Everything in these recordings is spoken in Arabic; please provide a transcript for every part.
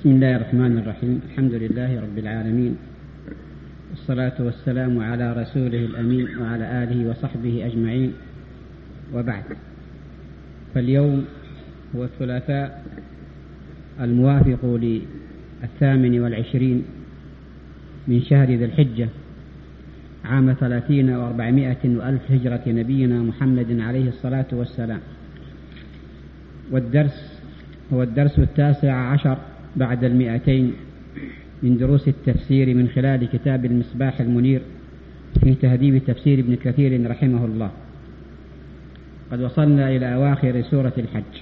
بسم الله الرحمن الرحيم. الحمد لله رب العالمين، والصلاة والسلام على رسوله الأمين وعلى آله وصحبه أجمعين، وبعد. فاليوم هو الثلاثاء الموافق ل28 من شهر ذي الحجة عام 30 و400 وألف هجرة نبينا محمد عليه الصلاة والسلام، والدرس هو الدرس 19 بعد 200 من دروس التفسير من خلال كتاب المصباح المنير في تهذيب تفسير ابن كثير رحمه الله. قد وصلنا إلى أواخر سورة الحج،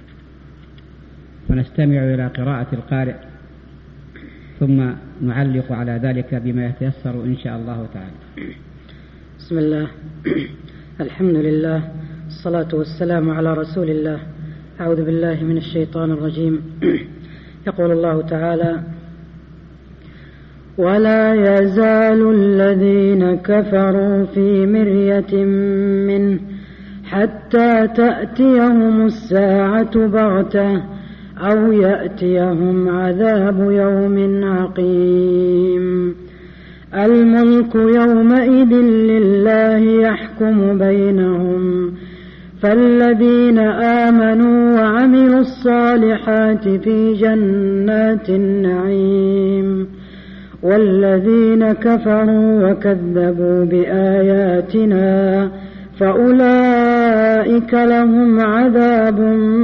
فنستمع إلى قراءة القارئ ثم نعلق على ذلك بما يتيسر إن شاء الله تعالى. بسم الله، الحمد لله، الصلاة والسلام على رسول الله. أعوذ بالله من الشيطان الرجيم. يقول الله تعالى: ولا يزال الذين كفروا في مرية منه حتى تأتيهم الساعة بغتة أو يأتيهم عذاب يوم عقيم. الملك يومئذ لله يحكم بينهم، فالذين آمنوا وعملوا الصالحات في جنات النعيم، والذين كفروا وكذبوا بآياتنا فأولئك لهم عذاب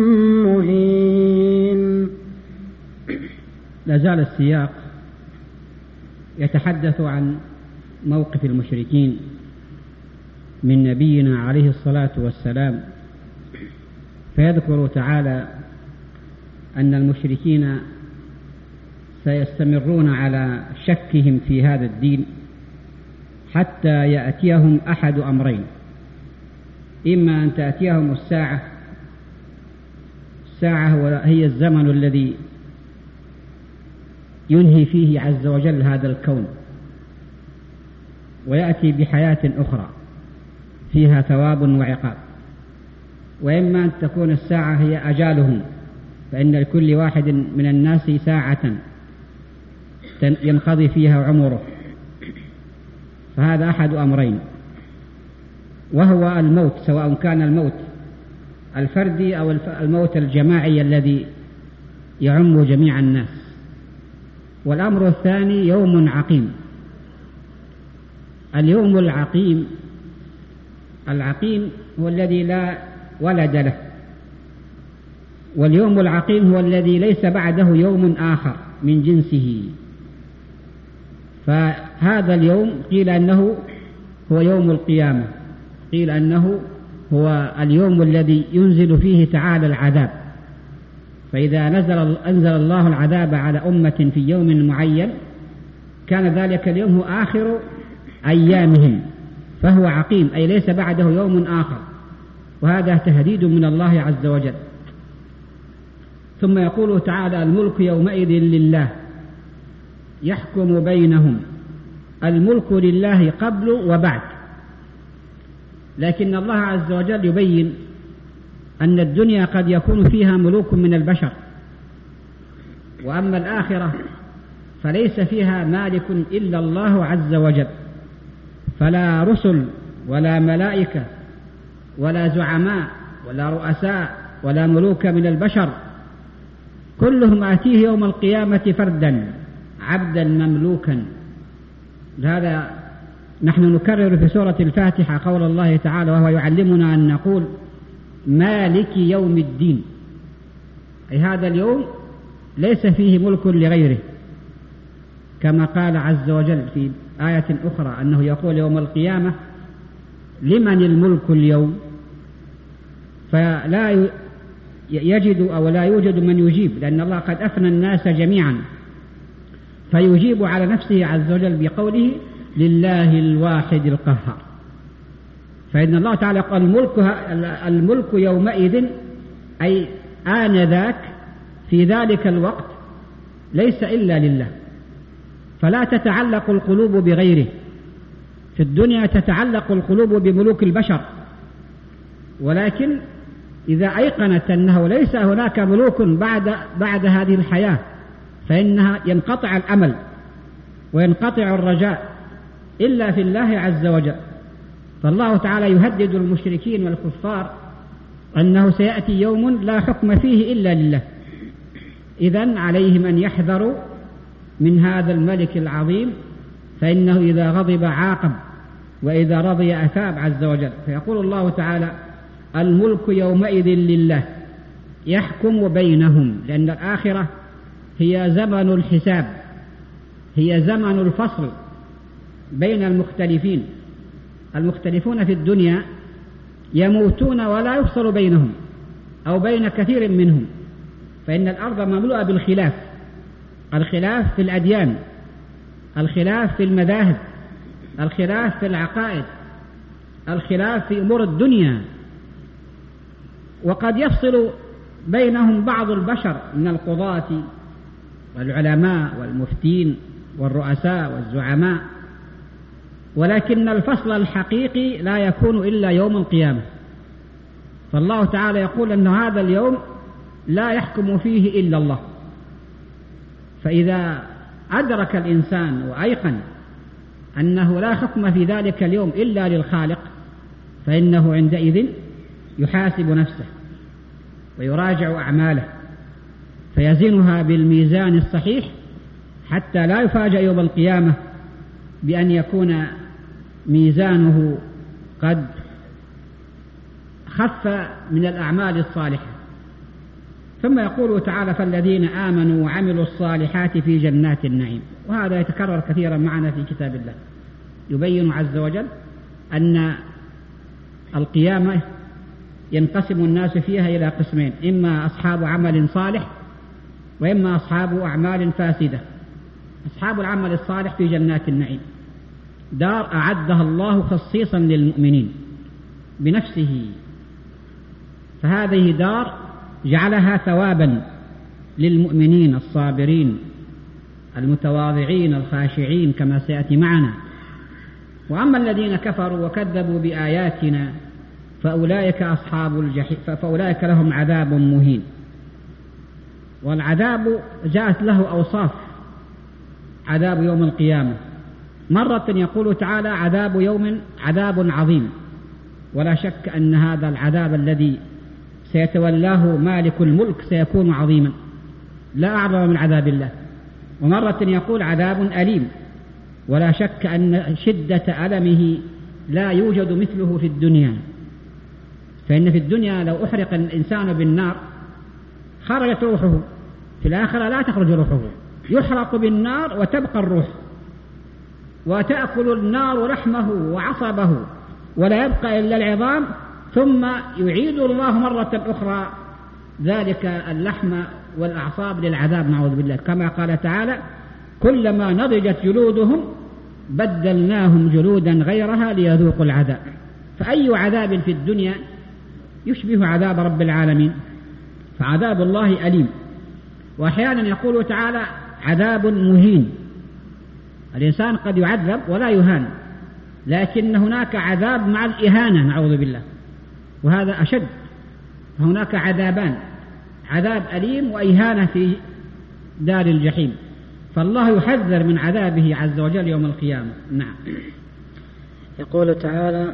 مهين. لا زال السياق يتحدث عن موقف المشركين من نبينا عليه الصلاة والسلام، فيذكر تعالى أن المشركين سيستمرون على شكهم في هذا الدين حتى يأتيهم أحد أمرين: إما أن تأتيهم الساعة هي الزمن الذي ينهي فيه عز وجل هذا الكون ويأتي بحياة أخرى فيها ثواب وعقاب، وإما أن تكون الساعة هي أجالهم، فإن لكل واحد من الناس ساعة ينقضي فيها عمره، فهذا أحد أمرين، وهو الموت، سواء كان الموت الفردي أو الموت الجماعي الذي يعم جميع الناس. والأمر الثاني يوم عقيم. اليوم العقيم هو الذي لا ولد له، واليوم العقيم هو الذي ليس بعده يوم آخر من جنسه. فهذا اليوم قيل أنه هو يوم القيامة، قيل أنه هو اليوم الذي ينزل فيه تعالى العذاب، فإذا أنزل الله العذاب على أمة في يوم معين كان ذلك اليوم هو آخر أيامهم، فهو عقيم، أي ليس بعده يوم آخر، وهذا تهديد من الله عز وجل. ثم يقول تعالى: الملك يومئذ لله يحكم بينهم. الملك لله قبل وبعد، لكن الله عز وجل يبين أن الدنيا قد يكون فيها ملوك من البشر، وأما الآخرة فليس فيها مالك إلا الله عز وجل، فلا رسل ولا ملائكة ولا زعماء ولا رؤساء ولا ملوك من البشر، كلهم آتيه يوم القيامة فردا عبدا مملوكا. لهذا نحن نكرر في سورة الفاتحة قول الله تعالى وهو يعلمنا أن نقول مالك يوم الدين، أي هذا اليوم ليس فيه ملك لغيره، كما قال عز وجل في آية أخرى أنه يقول يوم القيامة لمن الملك اليوم، فلا يجد أو لا يوجد من يجيب، لأن الله قد أفنى الناس جميعا، فيجيب على نفسه عز وجل بقوله لله الواحد القهار. فإن الله تعالى قال الملك يومئذ، أي آنذاك في ذلك الوقت ليس إلا لله، فلا تتعلق القلوب بغيره. في الدنيا تتعلق القلوب بملوك البشر، ولكن إذا أيقنت أنه ليس هناك ملوك بعد هذه الحياة، فإنها ينقطع الأمل وينقطع الرجاء إلا في الله عز وجل. فالله تعالى يهدد المشركين والكفار أنه سيأتي يوم لا حكم فيه إلا لله. إذن عليهم أن يحذروا من هذا الملك العظيم، فإنه إذا غضب عاقب وإذا رضي أثاب عز وجل. فيقول الله تعالى: الملك يومئذ لله يحكم بينهم، لأن الآخرة هي زمن الحساب، هي زمن الفصل بين المختلفين. المختلفون في الدنيا يموتون ولا يفصل بينهم أو بين كثير منهم، فإن الأرض مملوءة بالخلاف، الخلاف في الأديان، الخلاف في المذاهب، الخلاف في العقائد، الخلاف في أمور الدنيا. وقد يفصل بينهم بعض البشر من القضاة والعلماء والمفتين والرؤساء والزعماء، ولكن الفصل الحقيقي لا يكون إلا يوم القيامة. فالله تعالى يقول أن هذا اليوم لا يحكم فيه إلا الله. فإذا أدرك الإنسان وأيقن أنه لا حكم في ذلك اليوم إلا للخالق، فإنه عندئذ يحاسب نفسه ويراجع أعماله فيزنها بالميزان الصحيح، حتى لا يفاجأ يوم القيامة بأن يكون ميزانه قد خف من الأعمال الصالحة. ثم يقول تعالى: فالذين آمنوا وعملوا الصالحات في جنات النعيم. وهذا يتكرر كثيرا معنا في كتاب الله، يبين عز وجل أن القيامة ينقسم الناس فيها إلى قسمين: إما أصحاب عمل صالح وإما أصحاب أعمال فاسدة. أصحاب العمل الصالح في جنات النعيم، دار أعدها الله خصيصا للمؤمنين بنفسه، فهذه دار جعلها ثوابا للمؤمنين الصابرين المتواضعين الخاشعين كما سيأتي معنا. وأما الذين كفروا وكذبوا بآياتنا فأولئك أصحاب الجحيم، فأولئك لهم عذاب مهين. والعذاب جاءت له أوصاف: عذاب يوم القيامة، مرة يقول تعالى: عذاب يوم عذاب عظيم، ولا شك أن هذا العذاب الذي سيتولاه مالك الملك سيكون عظيما لا أعظم من عذاب الله. ومرة يقول: عذاب أليم، ولا شك أن شدة ألمه لا يوجد مثله في الدنيا. فإن في الدنيا لو أحرق الإنسان بالنار خرجت روحه، في الآخرة لا تخرج روحه، يحرق بالنار وتبقى الروح، وتأكل النار لحمه وعصبه ولا يبقى إلا العظام، ثم يعيد الله مرة أخرى ذلك اللحم والأعصاب للعذاب، نعوذ بالله، كما قال تعالى: كلما نضجت جلودهم بدلناهم جلودا غيرها ليذوقوا العذاب. فأي عذاب في الدنيا يشبه عذاب رب العالمين؟ فعذاب الله أليم. وأحيانا يقول تعالى: عذاب مهين. الإنسان قد يعذب ولا يهان، لكن هناك عذاب مع الإهانة، نعوذ بالله، وهذا أشد. هناك عذابان: عذاب أليم وإهانة في دار الجحيم. فالله يحذر من عذابه عز وجل يوم القيامة. نعم. يقول تعالى: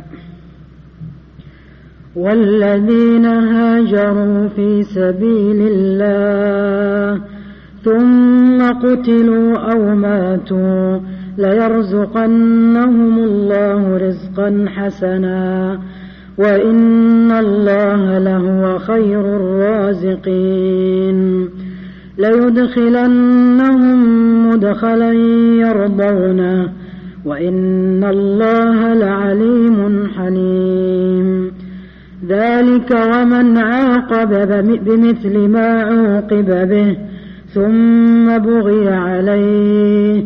والذين هاجروا في سبيل الله ثم قتلوا أو ماتوا ليرزقنهم الله رزقا حسنا وإن الله لهو خير الرازقين. ليدخلنهم مدخلا يرضونه وإن الله لعليم حليم. ذلك ومن عاقب بمثل ما عوقب به ثم بغي عليه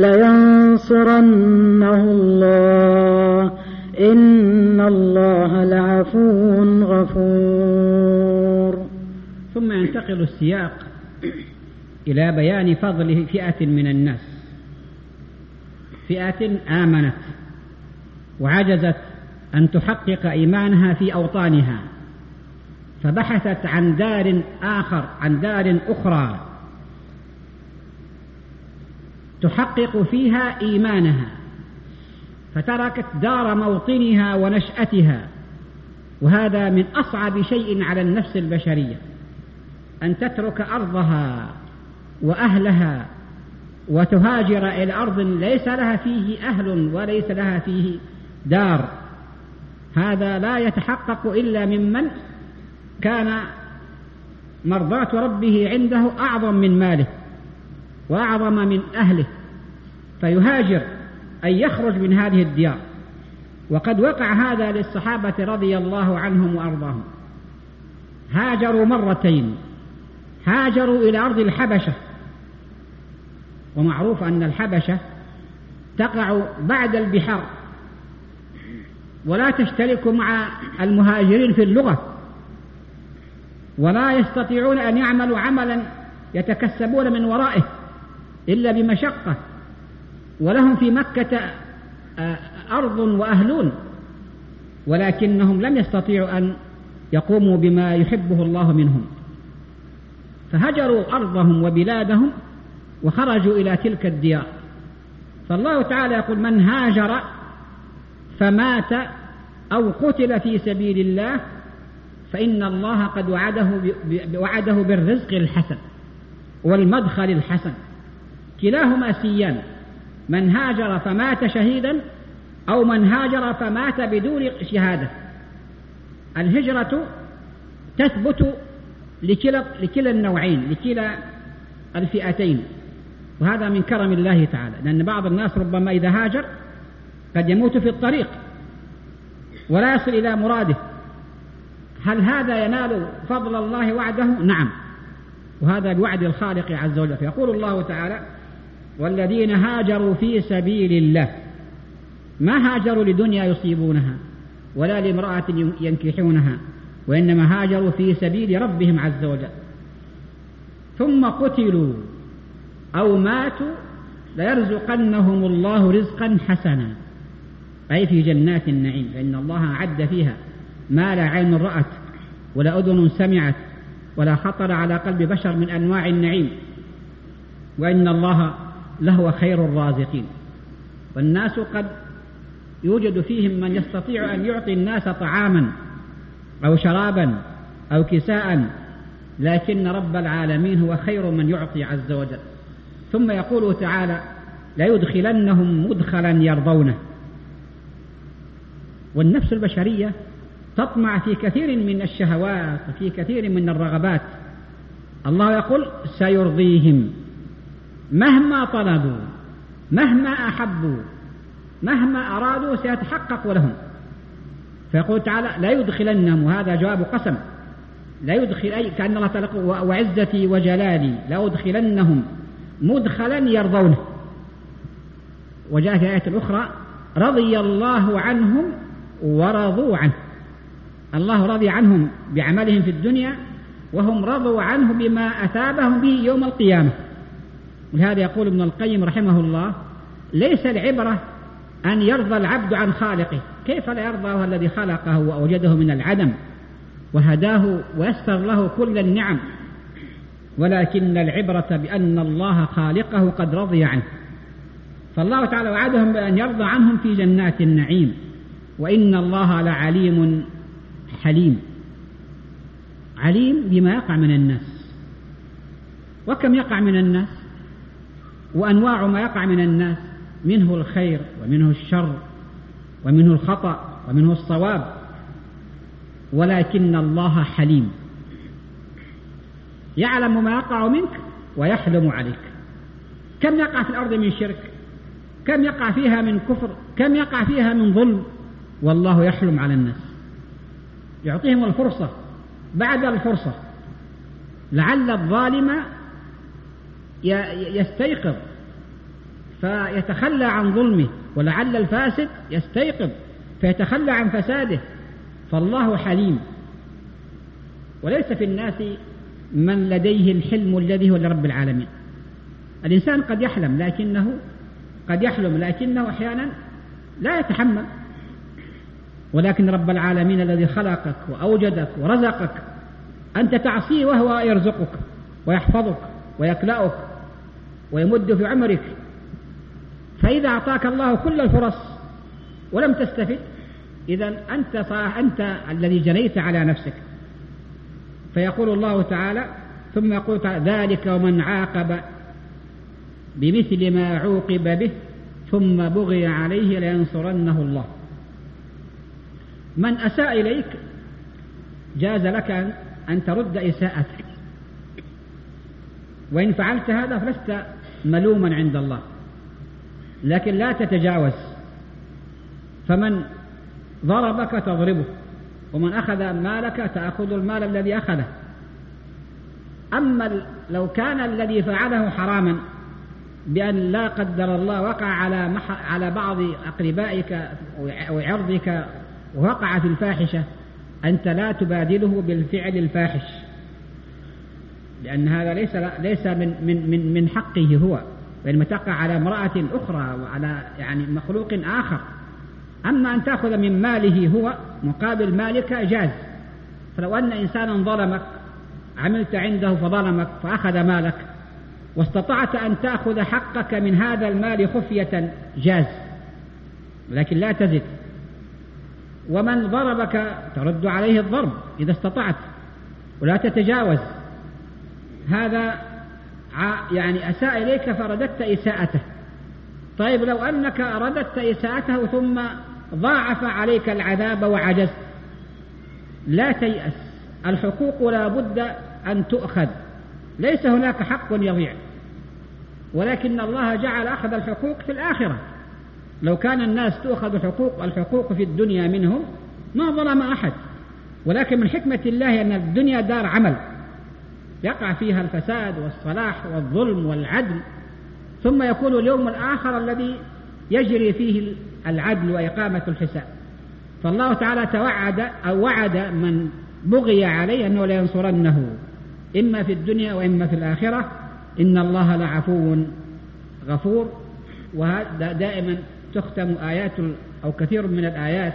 لينصرنه الله إن الله لعفو غفور. ثم ينتقل السياق إلى بيان فضل فئة من الناس، فئة آمنت وعجزت أن تحقق إيمانها في أوطانها، فبحثت عن دار أخرى تحقق فيها إيمانها، فتركت دار موطنها ونشأتها. وهذا من أصعب شيء على النفس البشرية، أن تترك أرضها وأهلها وتهاجر إلى أرض ليس لها فيه أهل وليس لها فيه دار. هذا لا يتحقق إلا ممن كان مرضاة ربه عنده أعظم من ماله وأعظم من أهله، فيهاجر أي يخرج من هذه الديار. وقد وقع هذا للصحابة رضي الله عنهم وأرضاهم، هاجروا مرتين، هاجروا إلى أرض الحبشة، ومعروف أن الحبشة تقع بعد البحار ولا تشترك مع المهاجرين في اللغة، ولا يستطيعون أن يعملوا عملا يتكسبون من ورائه إلا بمشقة، ولهم في مكة أرض وأهلون، ولكنهم لم يستطيعوا أن يقوموا بما يحبه الله منهم، فهجروا أرضهم وبلادهم وخرجوا إلى تلك الديار. فالله تعالى يقول: من هاجر فمات أو قتل في سبيل الله فإن الله قد وعده بالرزق الحسن والمدخل الحسن، كلاهما سيان، من هاجر فمات شهيدا أو من هاجر فمات بدون شهادة. الهجرة تثبت لكلا النوعين، لكلا الفئتين، وهذا من كرم الله تعالى، لأن بعض الناس ربما إذا هاجر قد يموت في الطريق ولا يصل إلى مراده. هل هذا ينال فضل الله وعده؟ نعم، وهذا بوعد الخالق عز وجل. فيقول الله تعالى: والذين هاجروا في سبيل الله، ما هاجروا لدنيا يصيبونها ولا لامرأة ينكحونها، وإنما هاجروا في سبيل ربهم عز وجل، ثم قتلوا أو ماتوا ليرزقنهم الله رزقا حسنا، أي في جنات النعيم، فإن الله أعد فيها ما لا عين رأت ولا أذن سمعت ولا خطر على قلب بشر من أنواع النعيم، وإن الله لهو خير الرازقين. والناس قد يوجد فيهم من يستطيع أن يعطي الناس طعاما أو شرابا أو كساء، لكن رب العالمين هو خير من يعطي عز وجل. ثم يقول تعالى: ليدخلنهم مدخلا يرضونه. والنفس البشرية تطمع في كثير من الشهوات وفي كثير من الرغبات. الله يقول: سيرضيهم مهما طلبوا مهما أحبوا مهما أرادوا سيتحقق لهم. فيقول تعالى: لا يدخلنهم، وهذا جواب قسم، لا يدخل، أي كأن الله تعالى: وعزتي وجلالي لا أدخلنهم مدخلا يرضونه. وجاء في آية أخرى: رضي الله عنهم ورضوا عنه. الله رضي عنهم بعملهم في الدنيا وهم رضوا عنه بما أثابهم به يوم القيامة. ولهذا يقول ابن القيم رحمه الله: ليس العبرة أن يرضى العبد عن خالقه، كيف لا يرضى الذي خلقه وأوجده من العدم وهداه ويسر له كل النعم، ولكن العبرة بأن الله خالقه قد رضي عنه. فالله تعالى وعدهم بأن يرضى عنهم في جنات النعيم، وإن الله لعليم حليم، عليم بما يقع من الناس. وكم يقع من الناس، وأنواع ما يقع من الناس، منه الخير ومنه الشر ومنه الخطأ ومنه الصواب، ولكن الله حليم يعلم ما يقع منك ويحلم عليك. كم يقع في الأرض من شرك، كم يقع فيها من كفر، كم يقع فيها من ظلم، والله يحلم على الناس، يعطيهم الفرصة بعد الفرصة، لعل الظالم يستيقظ فيتخلى عن ظلمه، ولعل الفاسد يستيقظ فيتخلى عن فساده. فالله حليم. وليس في الناس من لديه الحلم الذي هو لرب العالمين. الإنسان قد يحلم لكنه أحيانا لا يتحمل، ولكن رب العالمين الذي خلقك وأوجدك ورزقك أنت تعصيه وهو يرزقك ويحفظك ويكلأك ويمد في عمرك فإذا أعطاك الله كل الفرص ولم تستفد، إذن أنت الذي جنيت على نفسك. فيقول الله تعالى ثم يقول تعالى: ذلك ومن عاقب بمثل ما عوقب به ثم بغي عليه لينصرنه الله. من أساء إليك جاز لك أن ترد إساءته، وإن فعلت هذا فلست ملوما عند الله، لكن لا تتجاوز. فمن ضربك تضربه، ومن أخذ مالك تأخذ المال الذي أخذه. أما لو كان الذي فعله حراما بأن لا قدر الله وقع على بعض أقربائك وعرضك ووقع في الفاحشة، أنت لا تبادله بالفعل الفاحش، لأن هذا ليس من حقه هو، وإنما تقع على امرأة أخرى وعلى مخلوق آخر. أما أن تأخذ من ماله هو مقابل مالك جاز. فلو أن إنسانا ظلمك، عملت عنده فظلمك فأخذ مالك، واستطعت أن تأخذ حقك من هذا المال خفية جاز، لكن لا تزد. ومن ضربك ترد عليه الضرب إذا استطعت، ولا تتجاوز. هذا أساء إليك فرددت إساءته. طيب لو أنك رددت إساءته ثم ضاعف عليك العذاب وعجزت، لا تيأس. الحقوق لا بد أن تؤخذ، ليس هناك حق يضيع، ولكن الله جعل أخذ الحقوق في الآخرة. لو كان الناس تؤخذ الحقوق في الدنيا منهم ما ظلم أحد، ولكن من حكمة الله أن الدنيا دار عمل يقع فيها الفساد والصلاح والظلم والعدل، ثم يكون اليوم الآخر الذي يجري فيه العدل وإقامة الحساب. فالله تعالى وعد من بغي عليه أنه لينصرنه إما في الدنيا وإما في الآخرة. إن الله لعفو غفور. وهذا دائما تختم آيات أو كثير من الآيات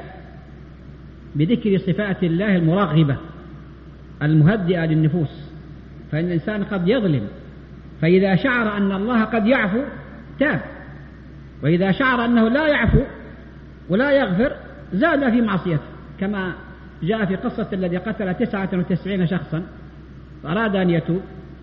بذكر صفات الله المرغبة المهدئة للنفوس. فإن الإنسان قد يظلم، فإذا شعر أن الله قد يعفو تاب، وإذا شعر أنه لا يعفو ولا يغفر زاد في معصيته، كما جاء في قصة الذي قتل 99 شخصا فأراد أن يتوب،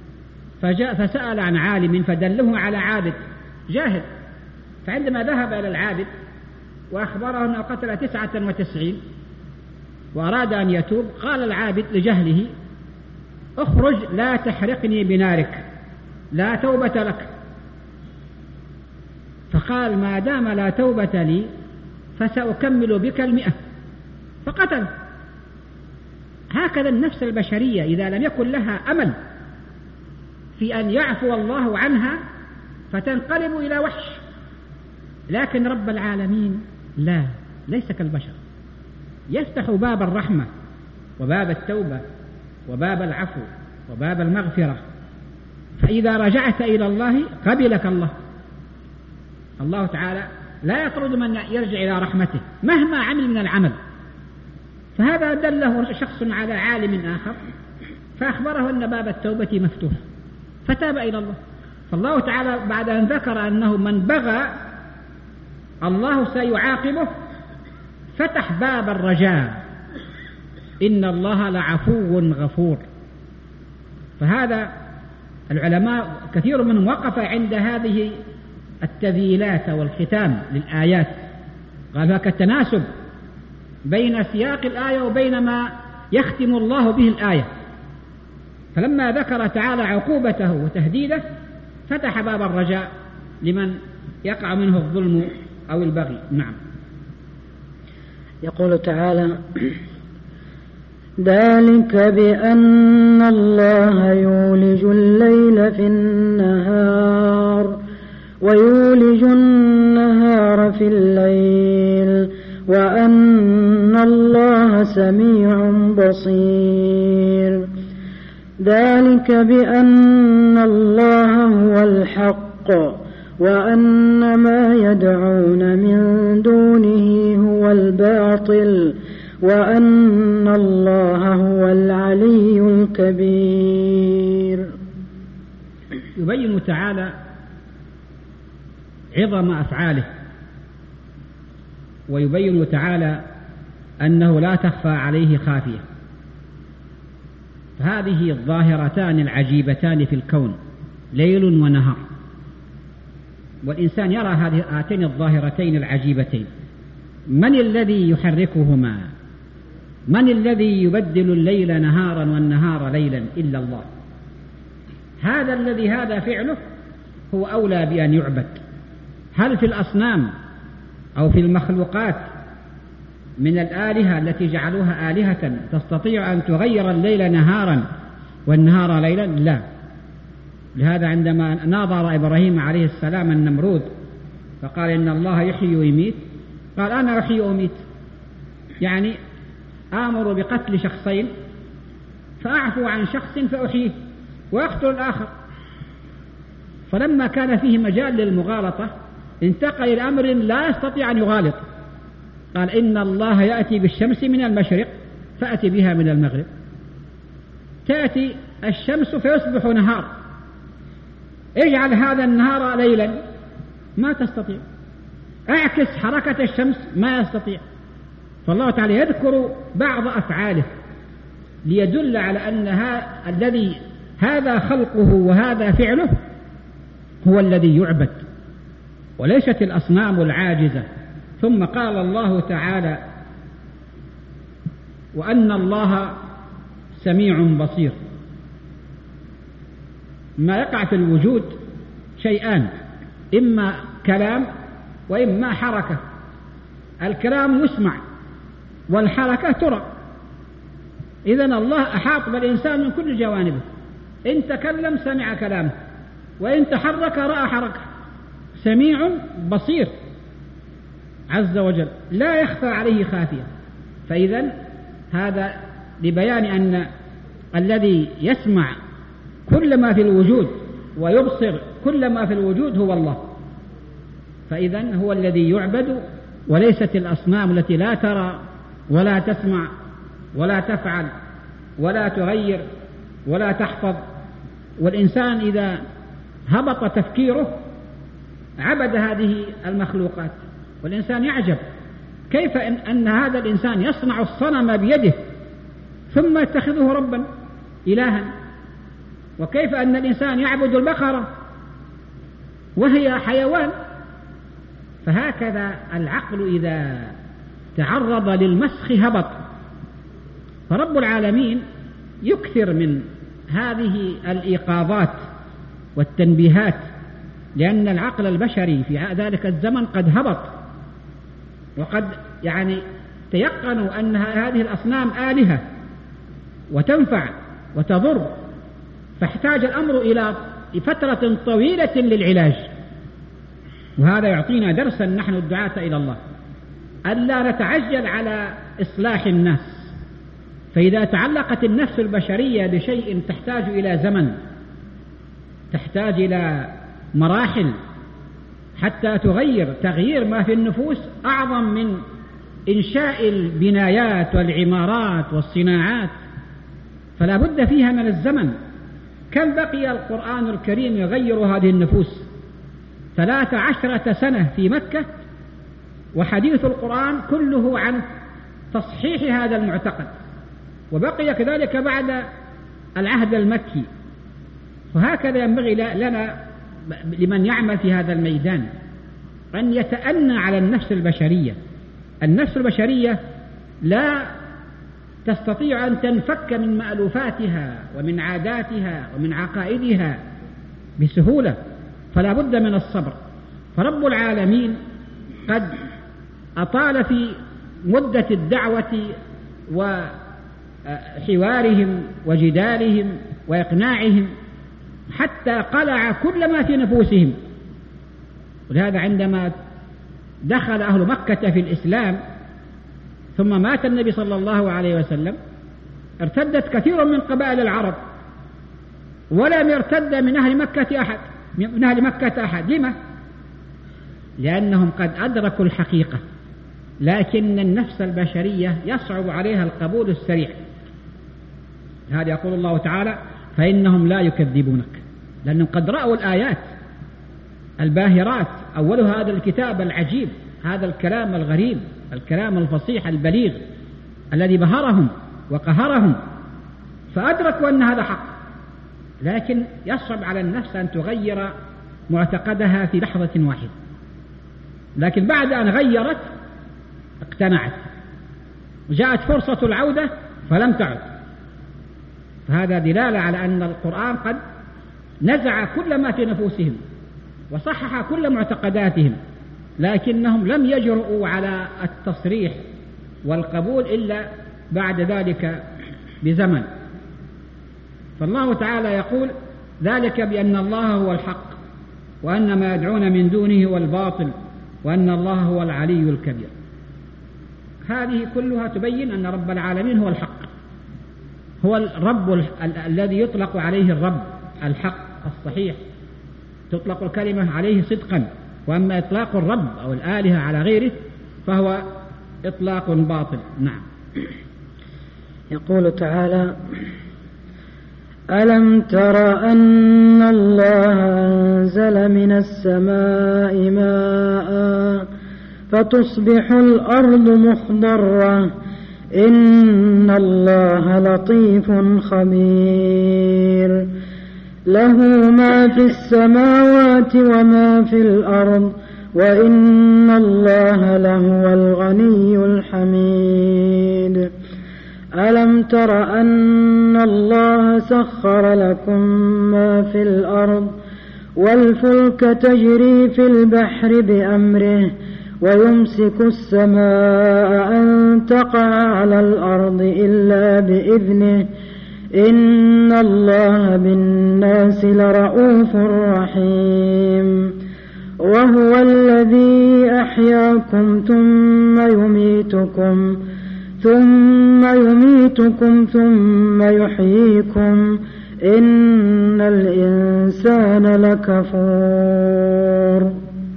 فسأل عن عالم فدله على عابد جاهل. فعندما ذهب إلى العابد وأخبره أنه قتل 99 وأراد أن يتوب، قال العابد لجهله: اخرج لا تحرقني بنارك، لا توبة لك. فقال: ما دام لا توبة لي فسأكمل بك 100، فقتل. هكذا النفس البشرية إذا لم يكن لها أمل في أن يعفو الله عنها فتنقلب إلى وحش. لكن رب العالمين ليس كالبشر، يفتح باب الرحمة وباب التوبة وباب العفو وباب المغفرة. فإذا رجعت إلى الله قبلك الله تعالى لا يطرد من يرجع إلى رحمته مهما عمل من العمل. فهذا دله شخص على عالم آخر فأخبره أن باب التوبة مفتوح فتاب إلى الله. فالله تعالى بعد أن ذكر أنه من بغى الله سيعاقبه فتح باب الرجاء: إن الله لعفو غفور. فهذا العلماء كثير منهم وقف عند هذه التذييلات والختام للآيات، قال هناك التناسب بين سياق الآية وبين ما يختم الله به الآية. فلما ذكر تعالى عقوبته وتهديده فتح باب الرجاء لمن يقع منه الظلم أو البغي. نعم. يقول تعالى: ذلك بأن الله يولج الليل في النهار ويولج النهار في الليل وأن الله سميع بصير. ذلك بأن الله هو الحق وأن ما يدعون من دونه هو الباطل وأن الله هو العلي الكبير. يبين تعالى عظم أفعاله، ويبين تعالى أنه لا تخفى عليه خافية. فهذه الظاهرتان العجيبتان في الكون ليل ونهار، والإنسان يرى هاتين الظاهرتين العجيبتين. من الذي يحركهما؟ من الذي يبدل الليل نهارا والنهار ليلا إلا الله؟ هذا الذي هذا فعله هو أولى بأن يعبد. هل في الأصنام أو في المخلوقات من الآلهة التي جعلوها آلهة تستطيع أن تغير الليل نهارا والنهار ليلا؟ لا. لهذا عندما ناظر إبراهيم عليه السلام النمرود فقال إن الله يحيي ويميت، قال أنا أحيي وأميت، يعني آمر بقتل شخصين فأعفو عن شخص فأحييه وأقتل الآخر. فلما كان فيه مجال للمغالطة انتقل إلى أمر لا يستطيع أن يغالط، قال إن الله يأتي بالشمس من المشرق فأتي بها من المغرب. تأتي الشمس فيصبح نهار، اجعل هذا النهار ليلا، ما تستطيع. اعكس حركة الشمس، ما يستطيع. فالله تعالى يذكر بعض أفعاله ليدل على أن الذي هذا خلقه وهذا فعله هو الذي يعبد وليست الأصنام العاجزة. ثم قال الله تعالى وأن الله سميع بصير. ما يقع في الوجود شيئان، إما كلام وإما حركة. الكلام يسمع والحركة ترى. إذن الله أحاط بالإنسان من كل جوانبه، إن تكلم سمع كلامه، وإن تحرك رأى حركة. سميع بصير عز وجل، لا يخفى عليه خافية. فإذن هذا لبيان أن الذي يسمع كل ما في الوجود ويبصر كل ما في الوجود هو الله. فإذن هو الذي يعبد وليست الأصنام التي لا ترى ولا تسمع ولا تفعل ولا تغير ولا تحفظ. والإنسان إذا هبط تفكيره عبد هذه المخلوقات. والإنسان يعجب كيف أن هذا الإنسان يصنع الصنم بيده ثم يتخذه ربا إلها، وكيف أن الإنسان يعبد البقرة وهي حيوان. فهكذا العقل إذا تعرض للمسخ هبط. فرب العالمين يكثر من هذه الإيقاظات والتنبيهات، لأن العقل البشري في ذلك الزمن قد هبط، وقد تيقنوا أن هذه الأصنام آلهة وتنفع وتضر، فاحتاج الأمر إلى فترة طويلة للعلاج. وهذا يعطينا درسا نحن الدعاة إلى الله، ألا نتعجل على إصلاح الناس. فإذا تعلقت النفس البشرية بشيء تحتاج إلى زمن، تحتاج إلى مراحل حتى تغيير ما في النفوس أعظم من إنشاء البنايات والعمارات والصناعات، فلا بد فيها من الزمن. كم بقي القرآن الكريم يغير هذه النفوس؟ 13 سنة في مكة، وحديث القرآن كله عن تصحيح هذا المعتقد، وبقي كذلك بعد العهد المكي. وهكذا ينبغي لنا لمن يعمل في هذا الميدان أن يتأنى على النفس البشرية. النفس البشرية لا تستطيع أن تنفك من مألوفاتها ومن عاداتها ومن عقائدها بسهولة، فلا بد من الصبر. فرب العالمين قد أطال في مدة الدعوة وحوارهم وجدالهم وإقناعهم حتى قلع كل ما في نفوسهم. ولهذا عندما دخل أهل مكة في الإسلام ثم مات النبي صلى الله عليه وسلم، ارتدت كثير من قبائل العرب، ولم يرتد من أهل مكة أحد. لما؟ لأنهم قد أدركوا الحقيقة، لكن النفس البشرية يصعب عليها القبول السريع. هذا يقول الله تعالى فإنهم لا يكذبونك، لأنهم قد رأوا الآيات الباهرات، أولها هذا الكتاب العجيب، هذا الكلام الغريب، الكلام الفصيح البليغ الذي بهرهم وقهرهم، فأدركوا أن هذا حق. لكن يصعب على النفس أن تغير معتقدها في لحظة واحدة، لكن بعد أن غيرت اقتنعت، جاءت فرصة العودة فلم تعد. فهذا دلالة على أن القرآن قد نزع كل ما في نفوسهم وصحح كل معتقداتهم، لكنهم لم يجرؤوا على التصريح والقبول إلا بعد ذلك بزمن. فالله تعالى يقول: ذلك بأن الله هو الحق وأن ما يدعون من دونه هو الباطل وأن الله هو العلي الكبير. هذه كلها تبين أن رب العالمين هو الحق، هو الرب الذي يطلق عليه الرب الحق الصحيح، تطلق الكلمة عليه صدقا. وأما إطلاق الرب أو الآلهة على غيره فهو إطلاق باطل. نعم. يقول تعالى: ألم تر أن الله أنزل من السماء ماء فتصبح الأرض مخضرة إن الله لطيف خبير له ما في السماوات وما في الأرض وإن الله لهو الغني الحميد ألم تر أن الله سخر لكم ما في الأرض والفلك تجري في البحر بأمره ويمسك السماء أن تقع على الأرض إلا بإذنه إن الله بالناس لرؤوف رحيم وهو الذي أحياكم ثم يميتكم ثم يحييكم إن الإنسان لكفور.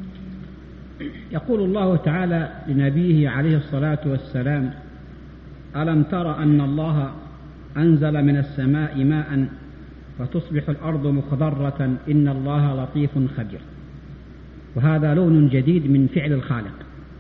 يقول الله تعالى لنبيه عليه الصلاة والسلام: ألم تر أن الله أنزل من السماء ماء فتصبح الأرض مخضرة إن الله لطيف خبير. وهذا لون جديد من فعل الخالق.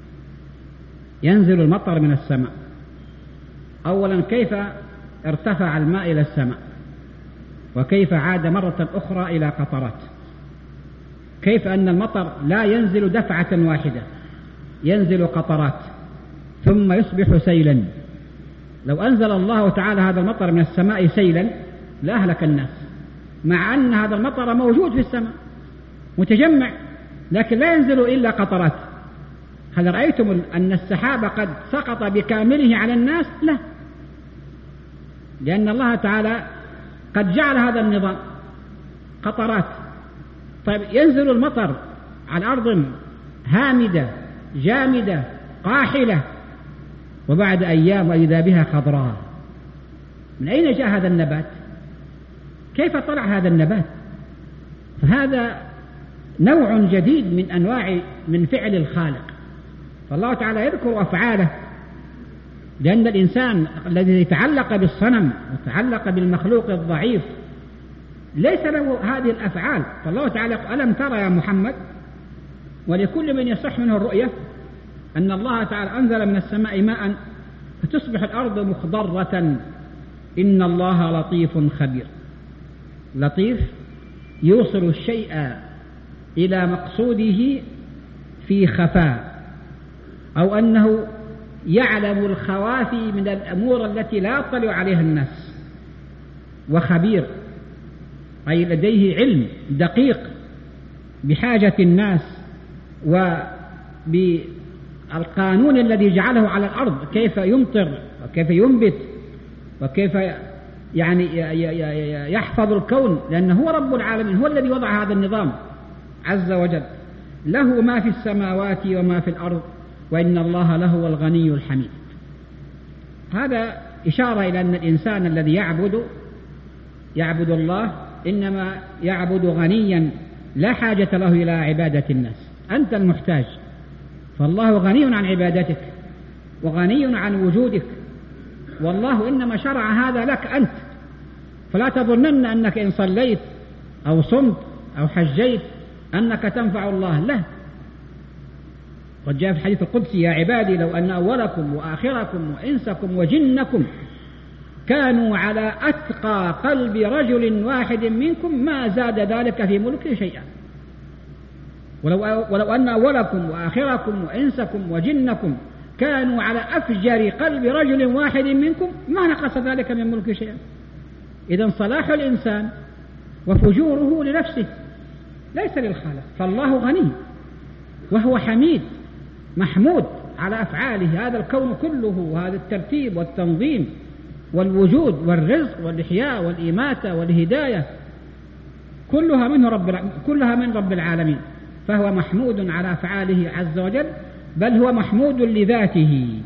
ينزل المطر من السماء. أولا كيف ارتفع الماء إلى السماء، وكيف عاد مرة أخرى إلى قطرات. كيف أن المطر لا ينزل دفعة واحدة، ينزل قطرات ثم يصبح سيلا. لو أنزل الله تعالى هذا المطر من السماء سيلا لأهلك الناس، مع أن هذا المطر موجود في السماء متجمع، لكن لا ينزل إلا قطرات. هل رأيتم أن السحاب قد سقط بكامله على الناس؟ لا، لأن الله تعالى قد جعل هذا النظام قطرات. طيب ينزل المطر على أرض هامدة جامدة قاحلة، وبعد أيام وإذا بها خضراء. من أين جاء هذا النبات؟ كيف طلع هذا النبات؟ فهذا نوع جديد من أنواع من فعل الخالق. فالله تعالى يذكر أفعاله، لأن الإنسان الذي يتعلق بالصنم ويتعلق بالمخلوق الضعيف ليس له هذه الأفعال. فالله تعالى يقول: ألم ترى يا محمد، ولكل من يصح منه الرؤية، أن الله تعالى أنزل من السماء ماء فتصبح الأرض مخضرة إن الله لطيف خبير. لطيف يوصل الشيء إلى مقصوده في خفاء، أو أنه يعلم الخوافي من الأمور التي لا يطلع عليها الناس. وخبير أي لديه علم دقيق بحاجة الناس وبالقانون الذي جعله على الأرض، كيف يمطر وكيف ينبت وكيف يحفظ الكون، لأنه هو رب العالمين، هو الذي وضع هذا النظام عز وجل. له ما في السماوات وما في الأرض وإن الله لهو الغني الحميد. هذا إشارة إلى أن الإنسان الذي يعبد الله إنما يعبد غنيا لا حاجة له إلى عبادة الناس. أنت المحتاج، فالله غني عن عبادتك وغني عن وجودك، والله إنما شرع هذا لك أنت. فلا تظنن أنك إن صليت أو صمت أو حجيت أنك تنفع الله له. قد جاء في الحديث القدسي: يا عبادي لو أن أولكم وآخركم وإنسكم وجنكم كانوا على أتقى قلب رجل واحد منكم ما زاد ذلك في ملكي شيئا. ولو أن أولكم وآخركم وإنسكم وجنكم كانوا على أفجر قلب رجل واحد منكم ما نقص ذلك من ملكي شيئا. إذن صلاح الإنسان وفجوره لنفسه ليس للخالق، فالله غني وهو حميد محمود على أفعاله. هذا الكون كله وهذا الترتيب والتنظيم والوجود والرزق والإحياء والإماتة والهداية كلها من رب العالمين، فهو محمود على أفعاله عز وجل، بل هو محمود لذاته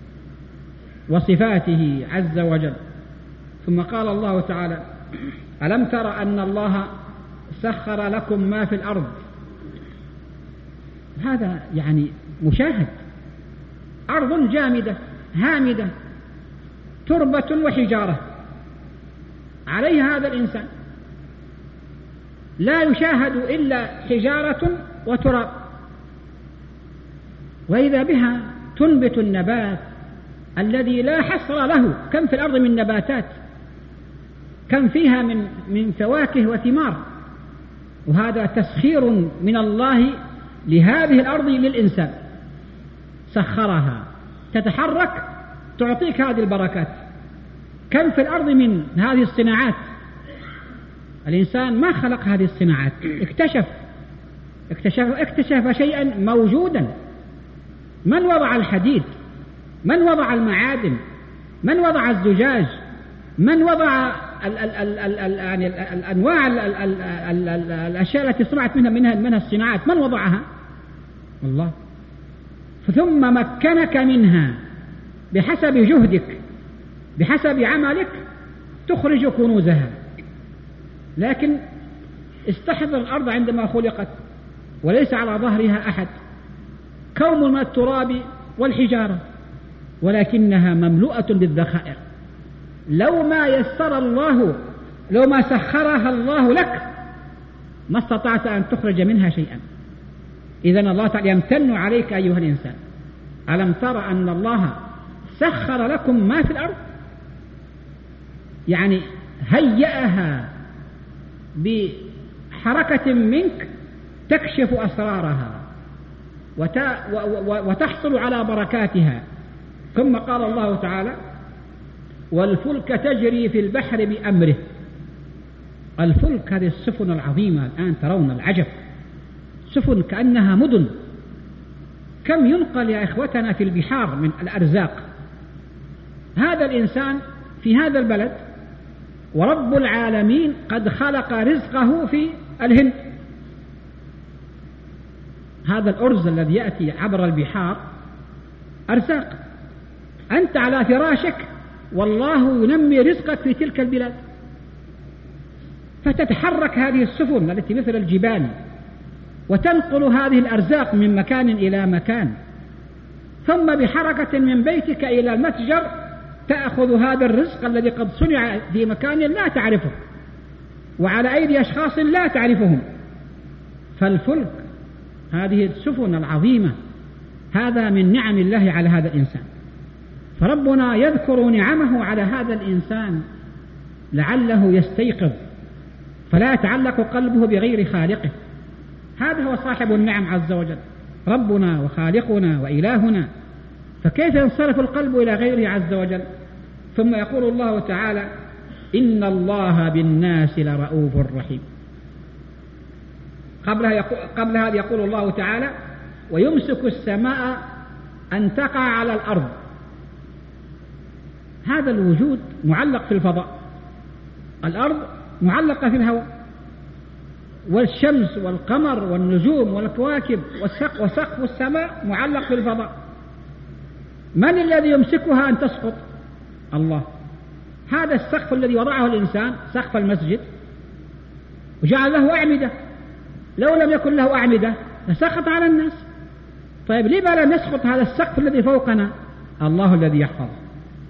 وصفاته عز وجل. ثم قال الله تعالى: ألم تر أن الله سخر لكم ما في الأرض. هذا يعني مشاهد، أرض جامدة هامدة تربة وحجارة عليها هذا الإنسان، لا يشاهد إلا حجارة وتراب، وإذا بها تنبت النبات الذي لا حصر له. كم في الأرض من نباتات، كم فيها من فواكه وثمار. وهذا تسخير من الله لهذه الأرض للإنسان، سخرها تتحرك تعطيك هذه البركات. كم في الأرض من هذه الصناعات، الإنسان ما خلق هذه الصناعات، اكتشف شيئا موجودا. من وضع الحديد؟ من وضع المعادن؟ من وضع الزجاج؟ من وضع الأنواع الأشياء التي صنعت منها الصناعات؟ من وضعها؟ الله. ثم مكنك منها بحسب جهدك بحسب عملك تخرج كنوزها. لكن استحضر الأرض عندما خلقت وليس على ظهرها أحد، كوم من التراب والحجارة، ولكنها مملوءة بالذخائر. لو ما سخرها الله لك ما استطعت أن تخرج منها شيئا. إذن الله تعالى يمتن عليك أيها الإنسان. ألم تر أن الله سخر لكم ما في الأرض، يعني هيأها بحركة منك تكشف أسرارها وتحصل على بركاتها. ثم قال الله تعالى: والفلك تجري في البحر بأمره. الفلك هذه السفن العظيمة الآن ترون العجب، سفن كأنها مدن. كم ينقل يا إخوتنا في البحار من الأرزاق. هذا الإنسان في هذا البلد ورب العالمين قد خلق رزقه في الهند. هذا الأرز الذي يأتي عبر البحار أرزاق، أنت على فراشك والله ينمي رزقك في تلك البلاد، فتتحرك هذه السفن التي مثل الجبال وتنقل هذه الأرزاق من مكان إلى مكان، ثم بحركة من بيتك إلى المتجر تأخذ هذا الرزق الذي قد صنع في مكان لا تعرفه وعلى أيدي أشخاص لا تعرفهم. فالفلك هذه السفن العظيمة هذا من نعم الله على هذا الإنسان. فربنا يذكر نعمه على هذا الإنسان لعله يستيقظ فلا يتعلق قلبه بغير خالقه. هذا هو صاحب النعم عز وجل، ربنا وخالقنا وإلهنا، فكيف ينصرف القلب إلى غيره عز وجل؟ ثم يقول الله تعالى: إن الله بالناس لرؤوف رحيم. قبل هذا يقول الله تعالى: ويمسك السماء أن تقع على الأرض. هذا الوجود معلق في الفضاء، الأرض معلقة في الهواء، والشمس والقمر والنجوم والكواكب وسقف السماء معلق في الفضاء. من الذي يمسكها أن تسقط؟ الله. هذا السقف الذي وضعه الإنسان سقف المسجد وجعل له أعمدة، لو لم يكن له أعمدة لسقط على الناس. طيب لما لم يسقط هذا السقف الذي فوقنا؟ الله الذي يحفظ.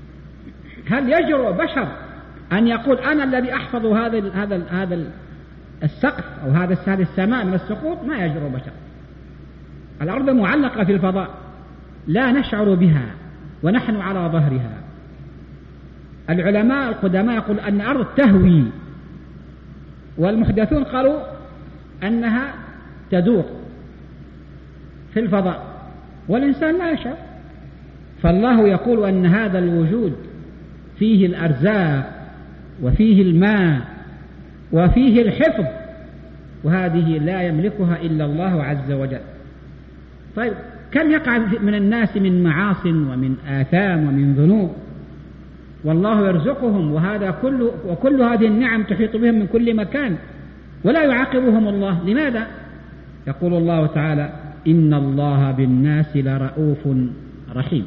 هل يجرؤ بشر أن يقول أنا الذي أحفظ السقف أو هذا السماء من السقوط ما يجرؤ بشر. الأرض معلقة في الفضاء لا نشعر بها ونحن على ظهرها. العلماء القدماء يقول أن الأرض تهوي، والمحدثون قالوا أنها تدور في الفضاء والإنسان لا يشعر. فالله يقول أن هذا الوجود فيه الأرزاق وفيه الماء وفيه الحفظ، وهذه لا يملكها إلا الله عز وجل. طيب كم يقع من الناس من معاصٍ ومن آثام ومن ذنوب والله يرزقهم، وكل هذه النعم تحيط بهم من كل مكان ولا يعاقبهم الله. لماذا؟ يقول الله تعالى: إن الله بالناس لرؤوف رحيم.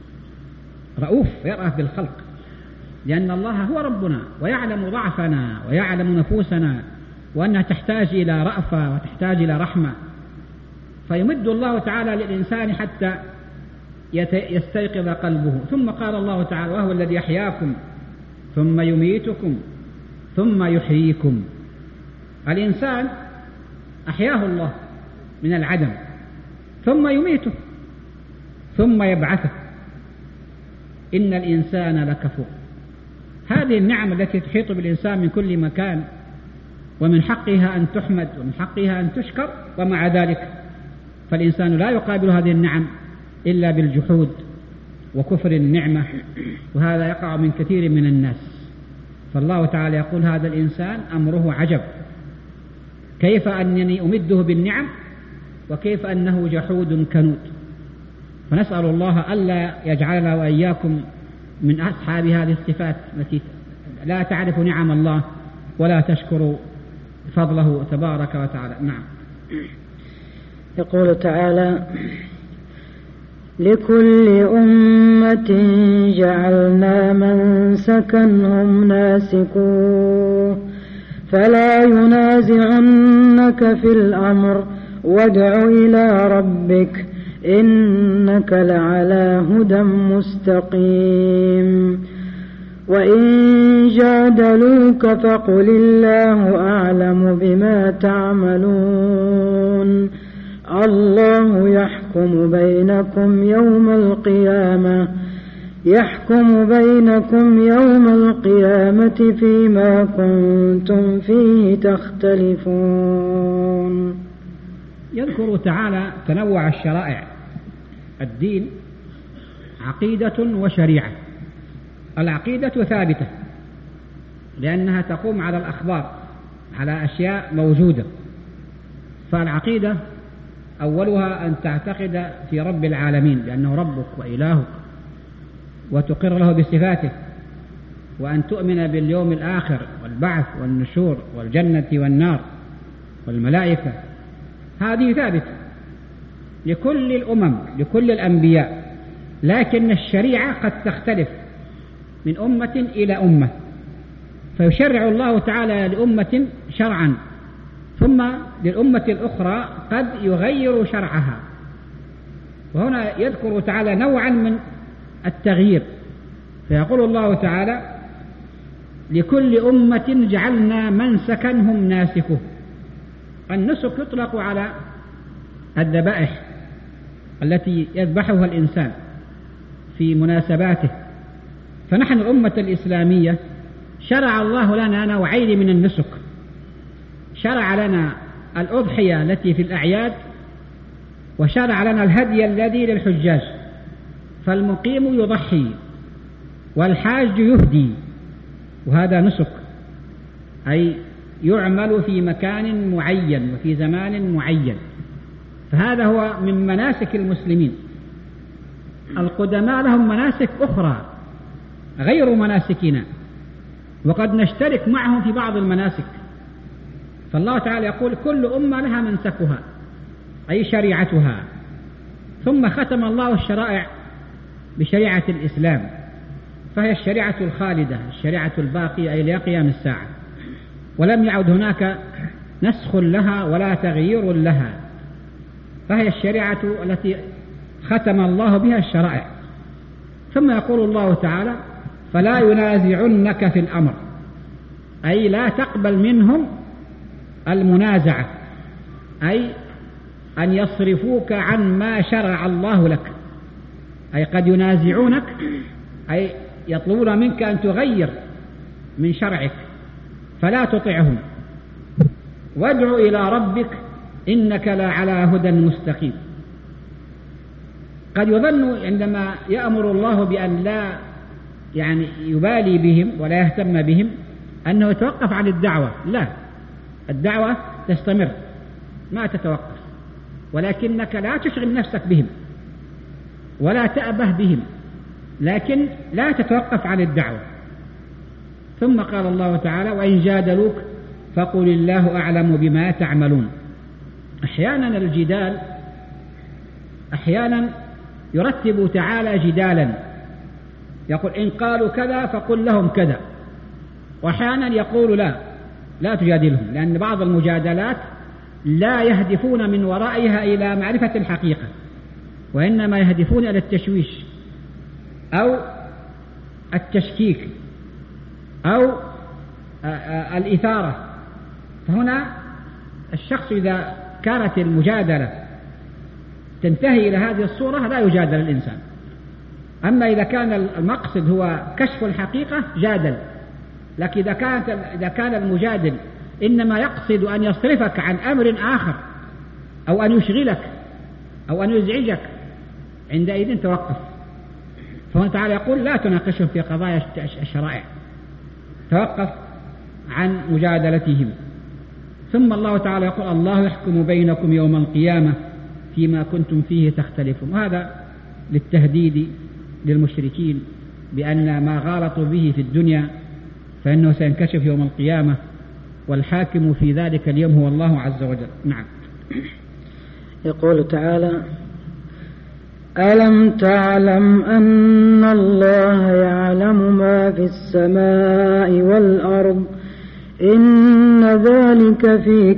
رؤوف يرأف بالخلق، لأن الله هو ربنا ويعلم ضعفنا ويعلم نفوسنا وأنها تحتاج إلى رأفة وتحتاج إلى رحمة، فيمد الله تعالى للإنسان حتى يستيقظ قلبه. ثم قال الله تعالى: وهو الذي يحياكم ثم يميتكم ثم يحييكم. الإنسان أحياه الله من العدم ثم يميته ثم يبعثه. إن الإنسان لكفور. هذه النعم التي تحيط بالإنسان من كل مكان، ومن حقها أن تحمد ومن حقها أن تشكر، ومع ذلك فالإنسان لا يقابل هذه النعم إلا بالجحود وكفر النعمة، وهذا يقع من كثير من الناس. فالله تعالى يقول: هذا الإنسان أمره عجب، كيف أنني أمده بالنعم وكيف أنه جحود كنود. فنسأل الله ألا يجعلنا وإياكم من أصحاب هذه الصفات التي لا تعرف نعم الله ولا تشكر فضله تبارك وتعالى. نعم. يقول تعالى: لكل أمة جعلنا منسكا هم ناسكوه فلا ينازعنك في الأمر وادع إلى ربك إنك لعلى هدى مستقيم. وإن جادلوك فقل الله أعلم بما تعملون الله يحكم بينكم يوم القيامة فيما كنتم فيه تختلفون. يذكر تعالى تنوع الشرائع. الدين عقيدة وشريعة. العقيدة ثابتة لأنها تقوم على الأخبار، على أشياء موجودة. فالعقيدة أولها أن تعتقد في رب العالمين لأنه ربك وإلهك، وتقر له بصفاته، وأن تؤمن باليوم الآخر والبعث والنشور والجنة والنار والملائكة. هذه ثابتة لكل الأمم لكل الأنبياء، لكن الشريعة قد تختلف من أمة إلى أمة، فيشرع الله تعالى لأمة شرعا ثم للأمة الأخرى قد يغير شرعها. وهنا يذكر تعالى نوعا من التغيير، فيقول الله تعالى: لكل أمة جعلنا منسكا هم ناسكوه. النسك يطلق على الذبائح التي يذبحها الإنسان في مناسباته. فنحن الأمة الإسلامية شرع الله لنا نوعين من النسك. شرع لنا الأضحية التي في الأعياد، وشرع لنا الهدي الذي للحجاج. فالمقيم يضحي والحاج يهدي، وهذا نسك، أي يعمل في مكان معين وفي زمان معين. فهذا هو من مناسك المسلمين. القدماء لهم مناسك أخرى غير مناسكنا، وقد نشترك معهم في بعض المناسك. فالله تعالى يقول: كل أمة لها منسكها، أي شريعتها. ثم ختم الله الشرائع بشريعة الإسلام، فهي الشريعة الخالدة، الشريعة الباقية، أي إلى قيام الساعة، ولم يعد هناك نسخ لها ولا تغيير لها. فهي الشريعة التي ختم الله بها الشرائع. ثم يقول الله تعالى: فلا ينازعنك في الأمر، أي لا تقبل منهم المنازعة، أي أن يصرفوك عن ما شرع الله لك، أي قد ينازعونك، أي يطلبون منك أن تغير من شرعك، فلا تطعهم. وادع إلى ربك إنك لعلى هدى مستقيم. قد يظن عندما يأمر الله بأن لا يبالي بهم ولا يهتم بهم أنه يتوقف عن الدعوة. لا، الدعوة تستمر ما تتوقف، ولكنك لا تشغل نفسك بهم ولا تأبه بهم، لكن لا تتوقف عن الدعوة. ثم قال الله تعالى: وإن جادلوك فقل الله أعلم بما تعملون. أحيانا الجدال أحيانا يرتب تعالى جدالا، يقول إن قالوا كذا فقل لهم كذا، وأحيانا يقول لا تجادلهم، لأن بعض المجادلات لا يهدفون من ورائها إلى معرفة الحقيقة، وإنما يهدفون إلى التشويش أو التشكيك أو الإثارة. فهنا الشخص إذا كانت المجادلة تنتهي إلى هذه الصورة لا يجادل الإنسان. أما إذا كان المقصد هو كشف الحقيقة جادل. لكن إذا كان المجادل إنما يقصد أن يصرفك عن أمر آخر أو أن يشغلك أو أن يزعجك، عندئذ توقف. فهنا تعالى يقول: لا تناقشهم في قضايا الشرائع، توقف عن مجادلتهم. ثم الله تعالى يقول: الله يحكم بينكم يوم القيامة فيما كنتم فيه تختلفون. وهذا للتهديد للمشركين بأن ما غالطوا به في الدنيا فإنه سينكشف يوم القيامة، والحاكم في ذلك اليوم هو الله عز وجل. نعم. يقول تعالى: ألم تعلم أن الله يعلم ما في السماء والأرض إن ذلك في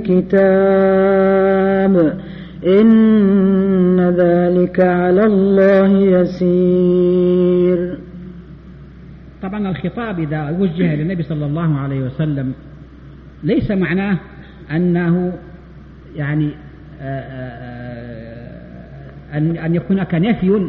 كتاب إن ذلك على الله يسير. طبعا الخطاب إذا وجه للنبي صلى الله عليه وسلم ليس معناه أنه أن يكون هناك نفي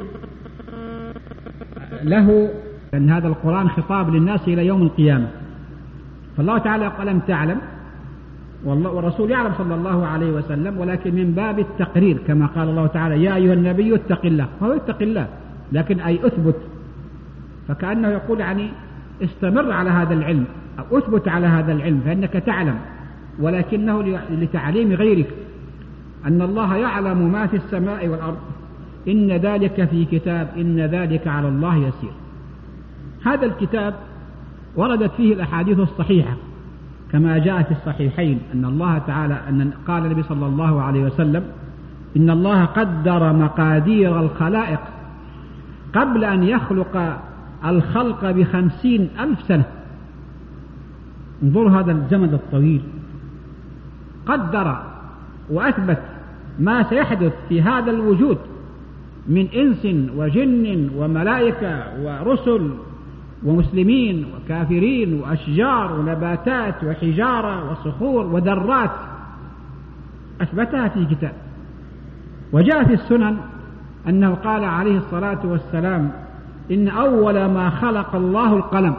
له، لأن هذا القرآن خطاب للناس إلى يوم القيامة. فالله تعالى قال: ألم تعلم، والرسول يعلم صلى الله عليه وسلم، ولكن من باب التقرير، كما قال الله تعالى: يا أيها النبي اتق الله. فهو اتق الله، لكن أي أثبت، فكأنه يقول استمر على هذا العلم أو أثبت على هذا العلم، فإنك تعلم، ولكنه لتعليم غيرك أن الله يعلم ما في السماء والأرض إن ذلك في كتاب إن ذلك على الله يسير. هذا الكتاب وردت فيه الأحاديث الصحيحة كما جاء في الصحيحين أن الله تعالى قال النبي صلى الله عليه وسلم: إن الله قدر مقادير الخلائق قبل أن يخلق الخلق ب50,000 سنة. انظر هذا الزمن الطويل، قدر وأثبت ما سيحدث في هذا الوجود من إنس وجن وملائكة ورسل ومسلمين وكافرين وأشجار ونباتات وحجارة وصخور وذرات، أثبتها في كتاب. وجاء في السنن أنه قال عليه الصلاة والسلام: إن أول ما خلق الله القلم،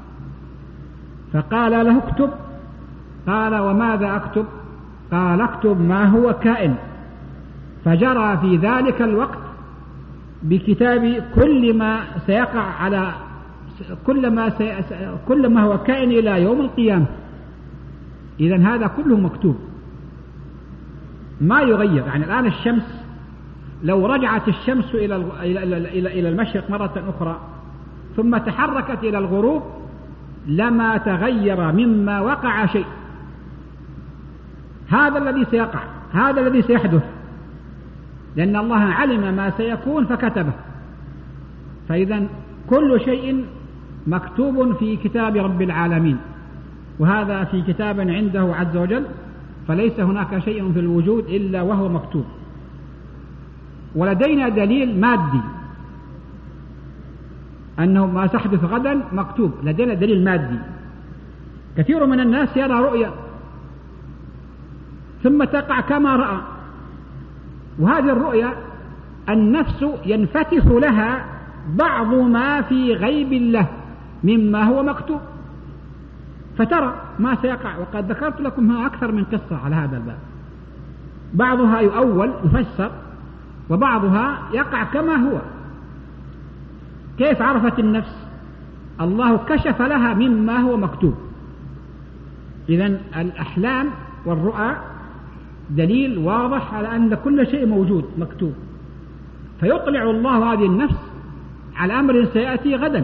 فقال له اكتب. قال: وماذا أكتب؟ قال: اكتب ما هو كائن. فجرى في ذلك الوقت بكتاب كل ما سيقع على كل ما هو كائن إلى يوم القيامة. إذن هذا كله مكتوب ما يغير. الآن الشمس لو رجعت الشمس إلى المشرق مرة أخرى ثم تحركت إلى الغروب لما تغير مما وقع شيء. هذا الذي سيقع، هذا الذي سيحدث، لأن الله علم ما سيكون فكتبه. فإذا كل شيء مكتوب في كتاب رب العالمين، وهذا في كتاب عنده عز وجل، فليس هناك شيء في الوجود إلا وهو مكتوب. ولدينا دليل مادي أنه ما سيحدث غدا مكتوب، لدينا دليل مادي. كثير من الناس يرى رؤيا ثم تقع كما رأى. وهذه الرؤيا النفس ينفتح لها بعض ما في غيب الله مما هو مكتوب، فترى ما سيقع. وقد ذكرت لكم أكثر من قصة على هذا الباب، بعضها يؤول يفسر وبعضها يقع كما هو. كيف عرفت النفس؟ الله كشف لها مما هو مكتوب. إذن الأحلام والرؤى دليل واضح على أن كل شيء موجود مكتوب، فيطلع الله هذه النفس على أمر سيأتي غدا،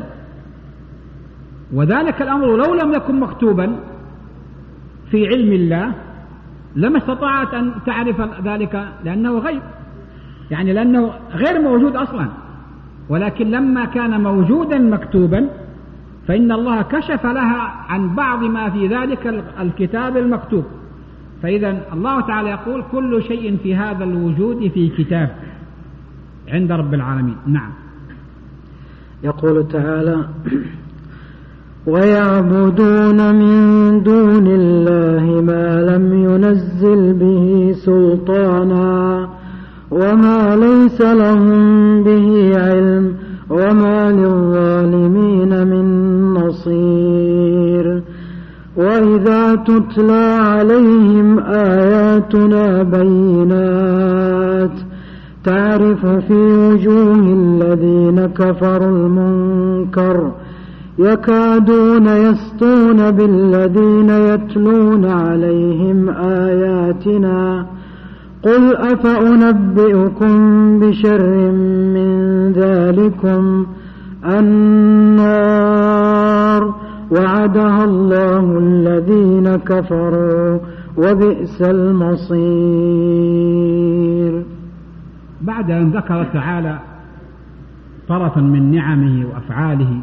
وذلك الأمر لو لم يكن مكتوبا في علم الله لما استطاعت أن تعرف ذلك، لأنه غيب، يعني لأنه غير موجود أصلا. ولكن لما كان موجودا مكتوبا فإن الله كشف لها عن بعض ما في ذلك الكتاب المكتوب. فإذا الله تعالى يقول كل شيء في هذا الوجود في كتاب عند رب العالمين. نعم. يقول تعالى: ويعبدون من دون الله ما لم ينزل به سلطانا وما ليس لهم به علم وما للظالمين من نصير. وإذا تتلى عليهم آياتنا بينات تعرف في وجوه الذين كفروا المنكر يكادون يسطون بالذين يتلون عليهم آياتنا قل أفأنبئكم بشر من ذلكم النار وعدها الله الذين كفروا وبئس المصير. بعد أن ذكر تعالى طرفا من نعمه وأفعاله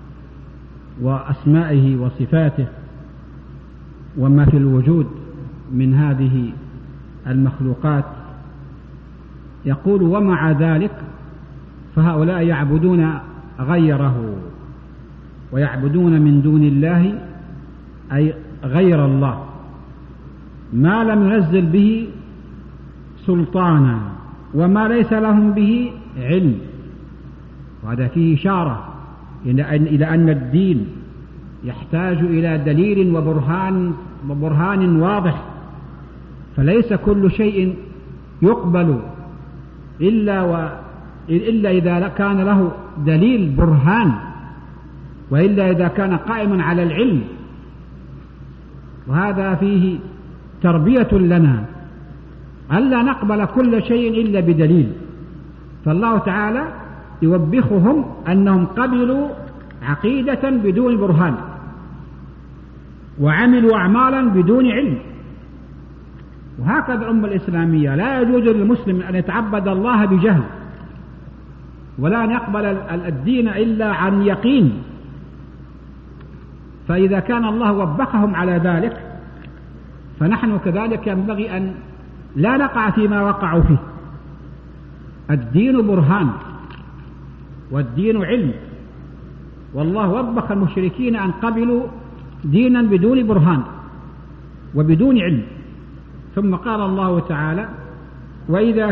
وأسمائه وصفاته وما في الوجود من هذه المخلوقات، يقول: ومع ذلك فهؤلاء يعبدون غيره، ويعبدون من دون الله أي غير الله ما لم ينزل به سلطانا وما ليس لهم به علم. وهذا فيه إشارة إلى أن الدين يحتاج إلى دليل وبرهان واضح، فليس كل شيء يقبل إلا إذا كان له دليل برهان، وإلا إذا كان قائما على العلم. وهذا فيه تربية لنا ألا نقبل كل شيء إلا بدليل. فالله تعالى يوبخهم أنهم قبلوا عقيدة بدون برهان وعملوا أعمالا بدون علم. وهكذا الأمة الإسلامية لا يجوز للمسلم أن يتعبد الله بجهل، ولا أن يقبل الدين إلا عن يقين. فإذا كان الله وبخهم على ذلك فنحن كذلك ينبغي أن لا نقع فيما وقعوا فيه. الدين برهان والدين علم، والله وبخ المشركين أن قبلوا دينا بدون برهان وبدون علم. ثم قال الله تعالى: وإذا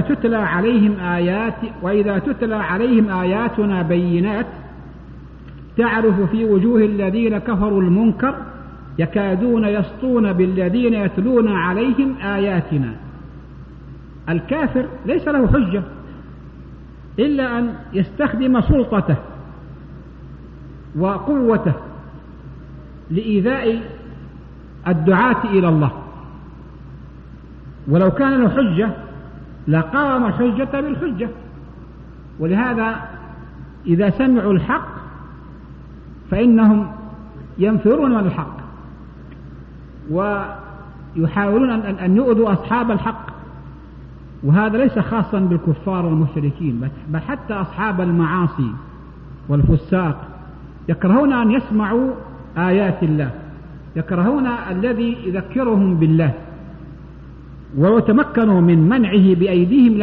تتلى عليهم آياتنا بينات تعرف في وجوه الذين كفروا المنكر يكادون يسطون بالذين يتلون عليهم آياتنا. الكافر ليس له حجة إلا أن يستخدم سلطته وقوته لإيذاء الدعاة إلى الله، ولو كان له حجة لقام الحجة بالحجة. ولهذا إذا سمعوا الحق فإنهم ينفرون من الحق ويحاولون أن يؤذوا أصحاب الحق. وهذا ليس خاصا بالكفار والمشركين، بل حتى أصحاب المعاصي والفساق يكرهون أن يسمعوا آيات الله، يكرهون الذي يذكرهم بالله، ولو تمكنوا من منعه بأيديهم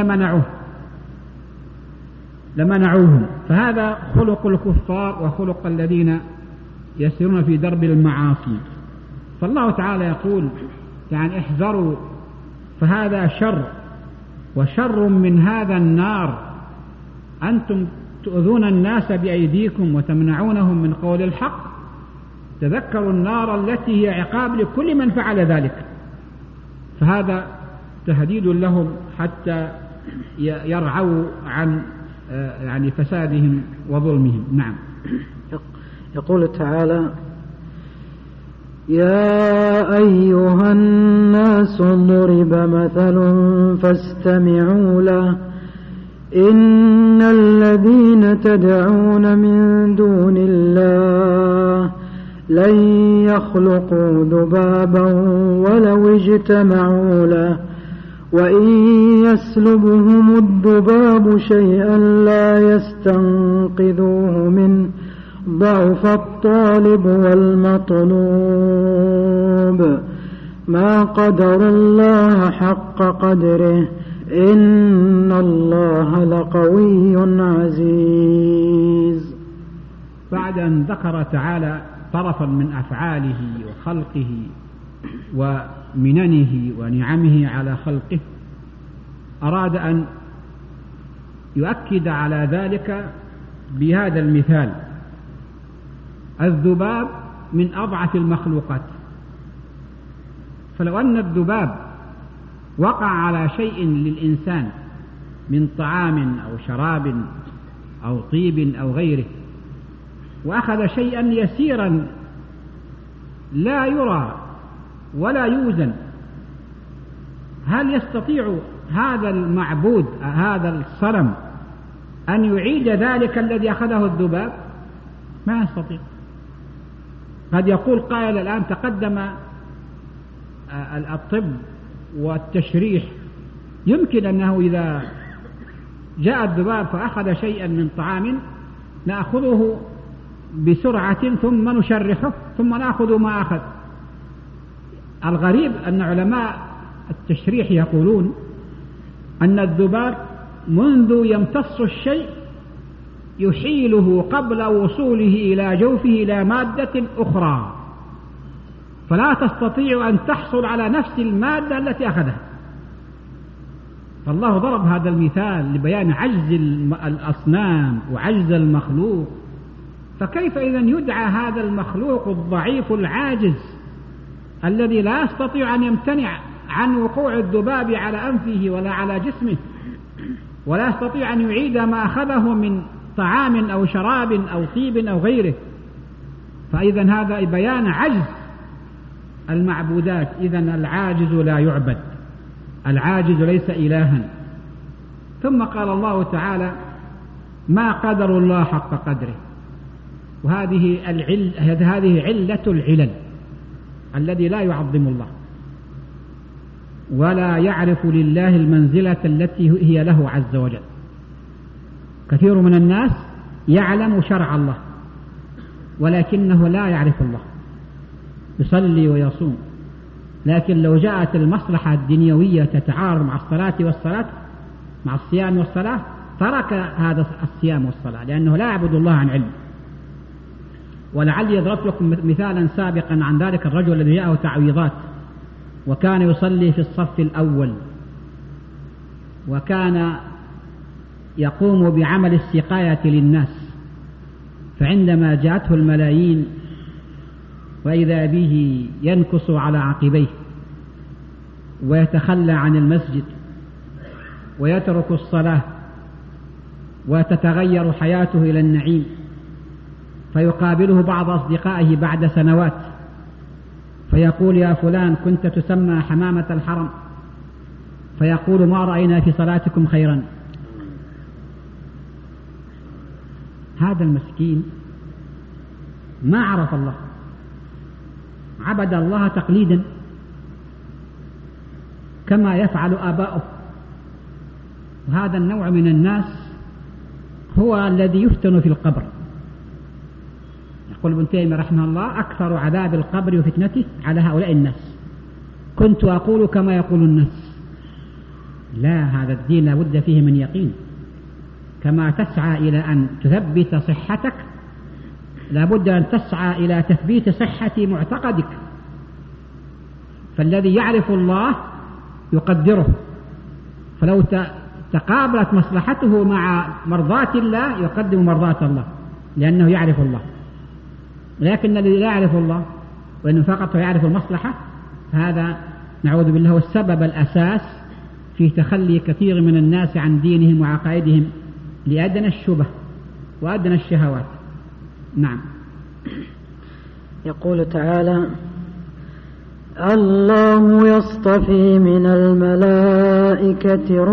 لمنعوهم. فهذا خلق الكفار وخلق الذين يسيرون في درب المعاصي. فالله تعالى يقول يعني احذروا فهذا شر، وشر من هذا النار. أنتم تؤذون الناس بأيديكم وتمنعونهم من قول الحق، تذكروا النار التي هي عقاب لكل من فعل ذلك. فهذا تهديد لهم حتى يرعوا عن يعني فسادهم وظلمهم. نعم. يقول تعالى: يا أيها الناس ضرب مثل فاستمعوا له إن الذين تدعون من دون الله لن يخلقوا ذبابا ولو اجتمعوا له وإن يسلبهم الذباب شيئا لا يستنقذوه منه ضعف الطالب والمطلوب ما قدر الله حق قدره إن الله لقوي عزيز. بعد أن ذكر تعالى طرفا من أفعاله وخلقه ومننه ونعمه على خلقه، أراد أن يؤكد على ذلك بهذا المثال: الذباب من أضعف المخلوقات، فلو أن الذباب وقع على شيء للإنسان من طعام أو شراب أو طيب أو غيره، وأخذ شيئا يسيرا لا يرى ولا يوزن، هل يستطيع هذا المعبود هذا الصنم أن يعيد ذلك الذي أخذه الذباب؟ ما يستطيع. قد يقول قائل الآن تقدم الطب والتشريح، يمكن أنه إذا جاء الذباب فأخذ شيئا من طعام نأخذه بسرعة ثم نشرحه ثم نأخذ ما أخذ. الغريب أن علماء التشريح يقولون أن الذباب منذ يمتص الشيء يحيله قبل وصوله إلى جوفه إلى مادة أخرى، فلا تستطيع أن تحصل على نفس المادة التي أخذها. فالله ضرب هذا المثال لبيان عجز الأصنام وعجز المخلوق، فكيف إذن يدعى هذا المخلوق الضعيف العاجز الذي لا يستطيع أن يمتنع عن وقوع الذباب على أنفه ولا على جسمه، ولا يستطيع أن يعيد ما أخذه من طعام أو شراب أو طيب أو غيره؟ فإذن هذا بيان عجز المعبودات. إذن العاجز لا يعبد، العاجز ليس إلها. ثم قال الله تعالى: ما قدر الله حق قدره. وهذه هذه علة العلل، الذي لا يعظم الله ولا يعرف لله المنزلة التي هي له عز وجل. كثير من الناس يعلم شرع الله ولكنه لا يعرف الله، يصلي ويصوم، لكن لو جاءت المصلحة الدنيوية تتعارض مع الصلاة والصلاة مع الصيام والصلاة ترك هذا الصيام والصلاة، لأنه لا يعبد الله عن علم. ولعلي ضربت لكم مثالا سابقا عن ذلك الرجل الذي جاءه تعويضات وكان يصلي في الصف الأول، وكان يقوم بعمل السقاية للناس، فعندما جاءته الملايين وإذا به ينكص على عقبيه ويتخلى عن المسجد ويترك الصلاة وتتغير حياته إلى النعيم، فيقابله بعض أصدقائه بعد سنوات فيقول: يا فلان كنت تسمى حمامة الحرم، فيقول: ما رأينا في صلاتكم خيرا. هذا المسكين ما عرف الله، عبد الله تقليدا كما يفعل آباؤه. وهذا النوع من الناس هو الذي يفتن في القبر. يقول ابن تيمية رحمه الله: أكثر عذاب القبر وفتنته على هؤلاء الناس. كنت أقول كما يقول الناس. لا، هذا الدين لا بد فيه من يقين. كما تسعى إلى أن تثبت صحتك لا بد أن تسعى إلى تثبيت صحة معتقدك. فالذي يعرف الله يقدره، فلو تقابلت مصلحته مع مرضاة الله يقدم مرضاة الله لأنه يعرف الله. لكن الذي لا يعرف الله وإنه فقط يعرف المصلحة، هذا نعوذ بالله هو السبب الأساس في تخلي كثير من الناس عن دينهم وعقائدهم لأدنى الشبه وأدنى الشهوات. نعم. يقول تعالى: الله يصطفي من الملائكة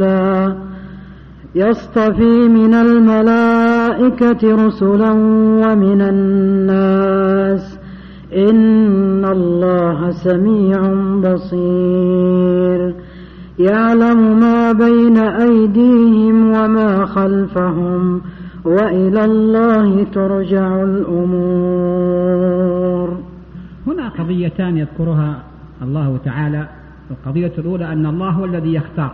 رسلا ومن الناس إن الله سميع بصير يعلم ما بين أيديهم وما خلفهم وإلى الله ترجع الأمور. هنا قضيتان يذكرها الله تعالى. القضية الأولى أن الله هو الذي يختار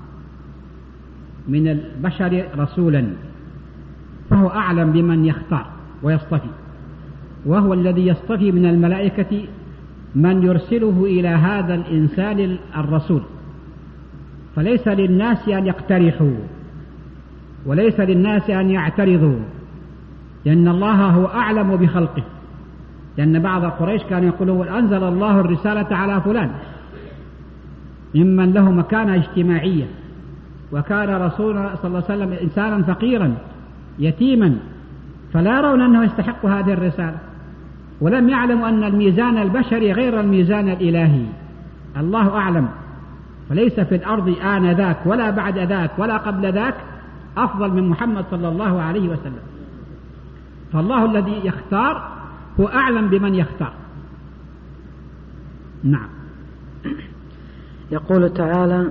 من البشر رسولا، فهو أعلم بمن يختار ويصطفي، وهو الذي يصطفي من الملائكة من يرسله إلى هذا الإنسان الرسول. فليس للناس أن يقترحوا وليس للناس أن يعترضوا، لأن الله هو أعلم بخلقه. لأن بعض قريش كانوا يقولون: أنزل الله الرسالة على فلان، ممن له مكانة اجتماعية، وكان رسول صلى الله عليه وسلم إنسانا فقيرا يتيما، فلا يرون أنه يستحق هذه الرسالة، ولم يعلموا أن الميزان البشري غير الميزان الإلهي. الله أعلم، فليس في الأرض آنذاك ولا بعد ذاك ولا قبل ذاك أفضل من محمد صلى الله عليه وسلم. فالله الذي يختار هو أعلم بمن يختار. نعم. يقول تعالى: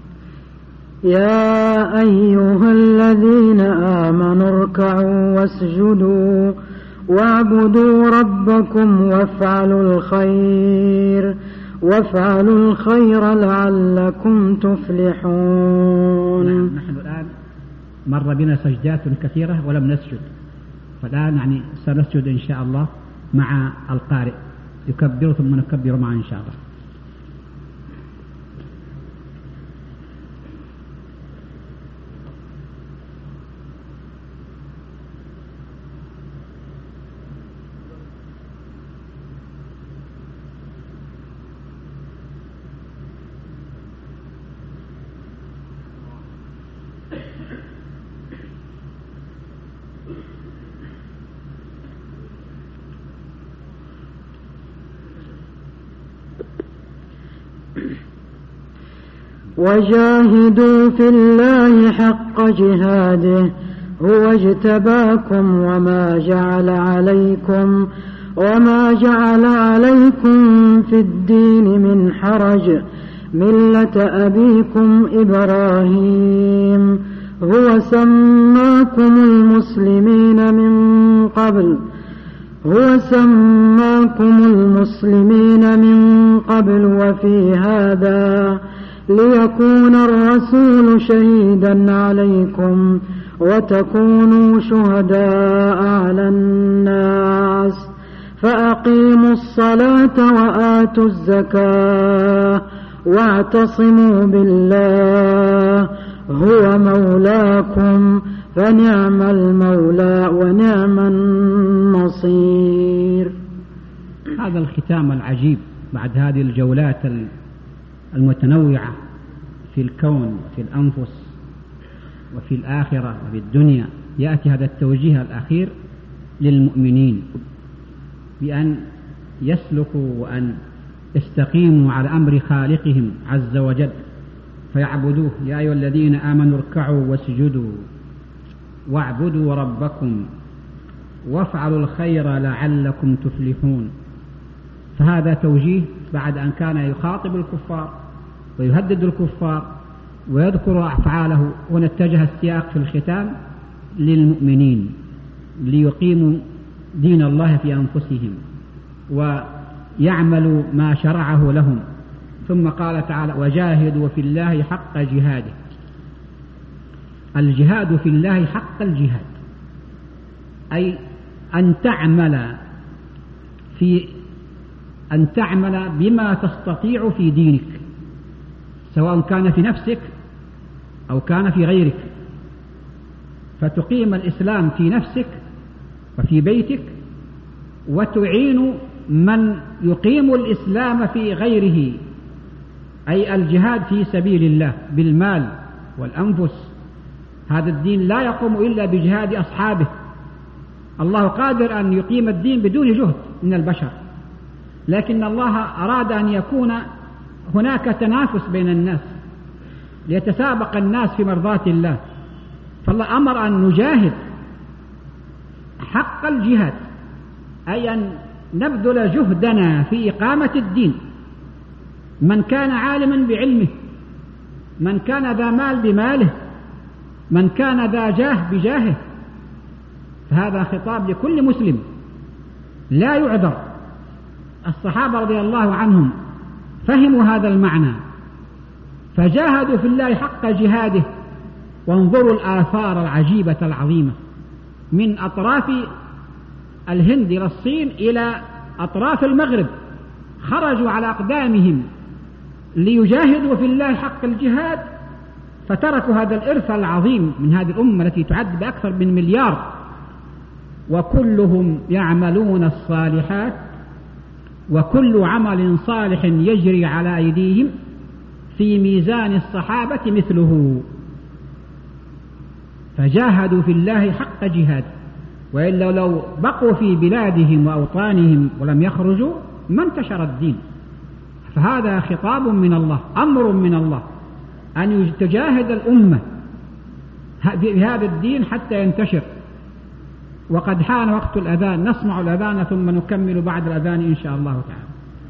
يا أيها الذين آمنوا اركعوا واسجدوا واعبدوا ربكم وافعلوا الخير لعلكم تفلحون. نعم. نحن الآن مر بنا سجدات كثيرة ولم نسجد، فالآن سنسجد إن شاء الله مع القارئ، يكبر ثم نكبر معه إن شاء الله. وجاهدوا في الله حق جهاده هو اجتباكم وما جعل عليكم في الدين من حرج ملة أبيكم إبراهيم هو سماكم المسلمين من قبل وفي هذا ليكون الرسول شهيدا عليكم وتكونوا شهداء على الناس فأقيموا الصلاة وآتوا الزكاة واعتصموا بالله هو مولاكم فنعم المولى ونعم النصير. هذا الختام العجيب بعد هذه الجولات المتنوعة في الكون وفي الأنفس وفي الآخرة وفي الدنيا، يأتي هذا التوجيه الأخير للمؤمنين بأن يسلكوا وأن يستقيموا على أمر خالقهم عز وجل فيعبدوه. يا أيها الذين آمنوا اركعوا واسجدوا واعبدوا ربكم وافعلوا الخير لعلكم تفلحون. فهذا توجيه بعد أن كان يخاطب الكفار ويهدد الكفار ويذكر أفعاله. هنا اتجه السياق في الختام للمؤمنين ليقيموا دين الله في أنفسهم ويعملوا ما شرعه لهم. ثم قال تعالى: وجاهدوا في الله حق جهاده. الجهاد في الله حق الجهاد، أي أن تعمل بما تستطيع في دينك، سواء كان في نفسك أو كان في غيرك، فتقيم الإسلام في نفسك وفي بيتك، وتعين من يقيم الإسلام في غيره، أي الجهاد في سبيل الله بالمال والأنفس. هذا الدين لا يقوم إلا بجهاد أصحابه. الله قادر أن يقيم الدين بدون جهد من البشر، لكن الله أراد أن يكون هناك تنافس بين الناس ليتسابق الناس في مرضاة الله، فالله أمر أن نجاهد حق الجهاد، أي أن نبذل جهدنا في إقامة الدين. من كان عالما بعلمه، من كان ذا مال بماله، من كان ذا جاه بجاهه، فهذا خطاب لكل مسلم لا يعذر. الصحابة رضي الله عنهم فهموا هذا المعنى فجاهدوا في الله حق جهاده. وانظروا الآثار العجيبة العظيمة من أطراف الهند إلى الصين إلى أطراف المغرب، خرجوا على أقدامهم ليجاهدوا في الله حق الجهاد، فتركوا هذا الإرث العظيم من هذه الأمة التي تعد بأكثر من 1 مليار، وكلهم يعملون الصالحات، وكل عمل صالح يجري على أيديهم في ميزان الصحابة مثله. فجاهدوا في الله حق جهاد، وإلا لو بقوا في بلادهم وأوطانهم ولم يخرجوا ما انتشر الدين. فهذا خطاب من الله، أمر من الله أن تجاهد الأمة بهذا الدين حتى ينتشر. وقد حان وقت الأذان، نسمع الأذان ثم نكمل بعد الأذان إن شاء الله تعالى.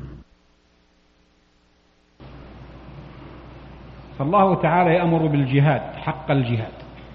فالله تعالى يأمر بالجهاد حق الجهاد،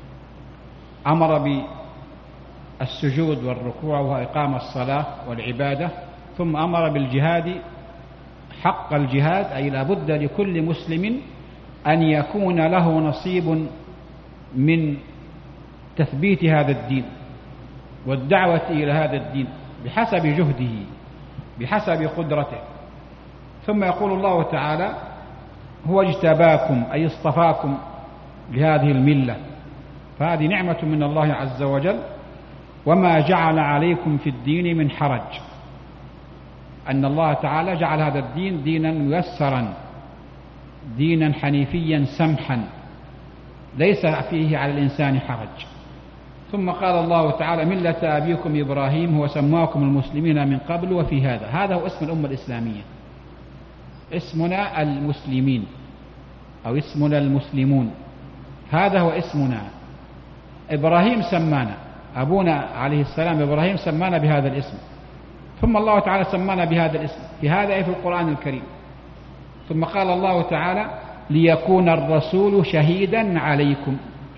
أمر بالسجود والركوع وإقام الصلاة والعبادة، ثم أمر بالجهاد حق الجهاد، أي لا بد لكل مسلم أن يكون له نصيب من تثبيت هذا الدين والدعوة إلى هذا الدين بحسب جهده بحسب قدرته. ثم يقول الله تعالى: هو اجتباكم، أي اصطفاكم لهذه الملة، فهذه نعمة من الله عز وجل. وما جعل عليكم في الدين من حرج، أن الله تعالى جعل هذا الدين دينا ميسرا، دينا حنيفيا سمحا ليس فيه على الإنسان حرج. ثم قال الله تعالى: ملة أبيكم إبراهيم هو سماكم المسلمين من قبل وفي هذا. هذا هو اسم الأمة الإسلامية، اسمنا المسلمين أو اسمنا المسلمون، هذا هو اسمنا. إبراهيم سمانا، أبونا عليه السلام إبراهيم سمانا بهذا الاسم، ثم الله تعالى سمانا بهذا الاسم في هذا في القرآن الكريم. ثم قال الله تعالى: ليكون الرسول شهيدا عليكم،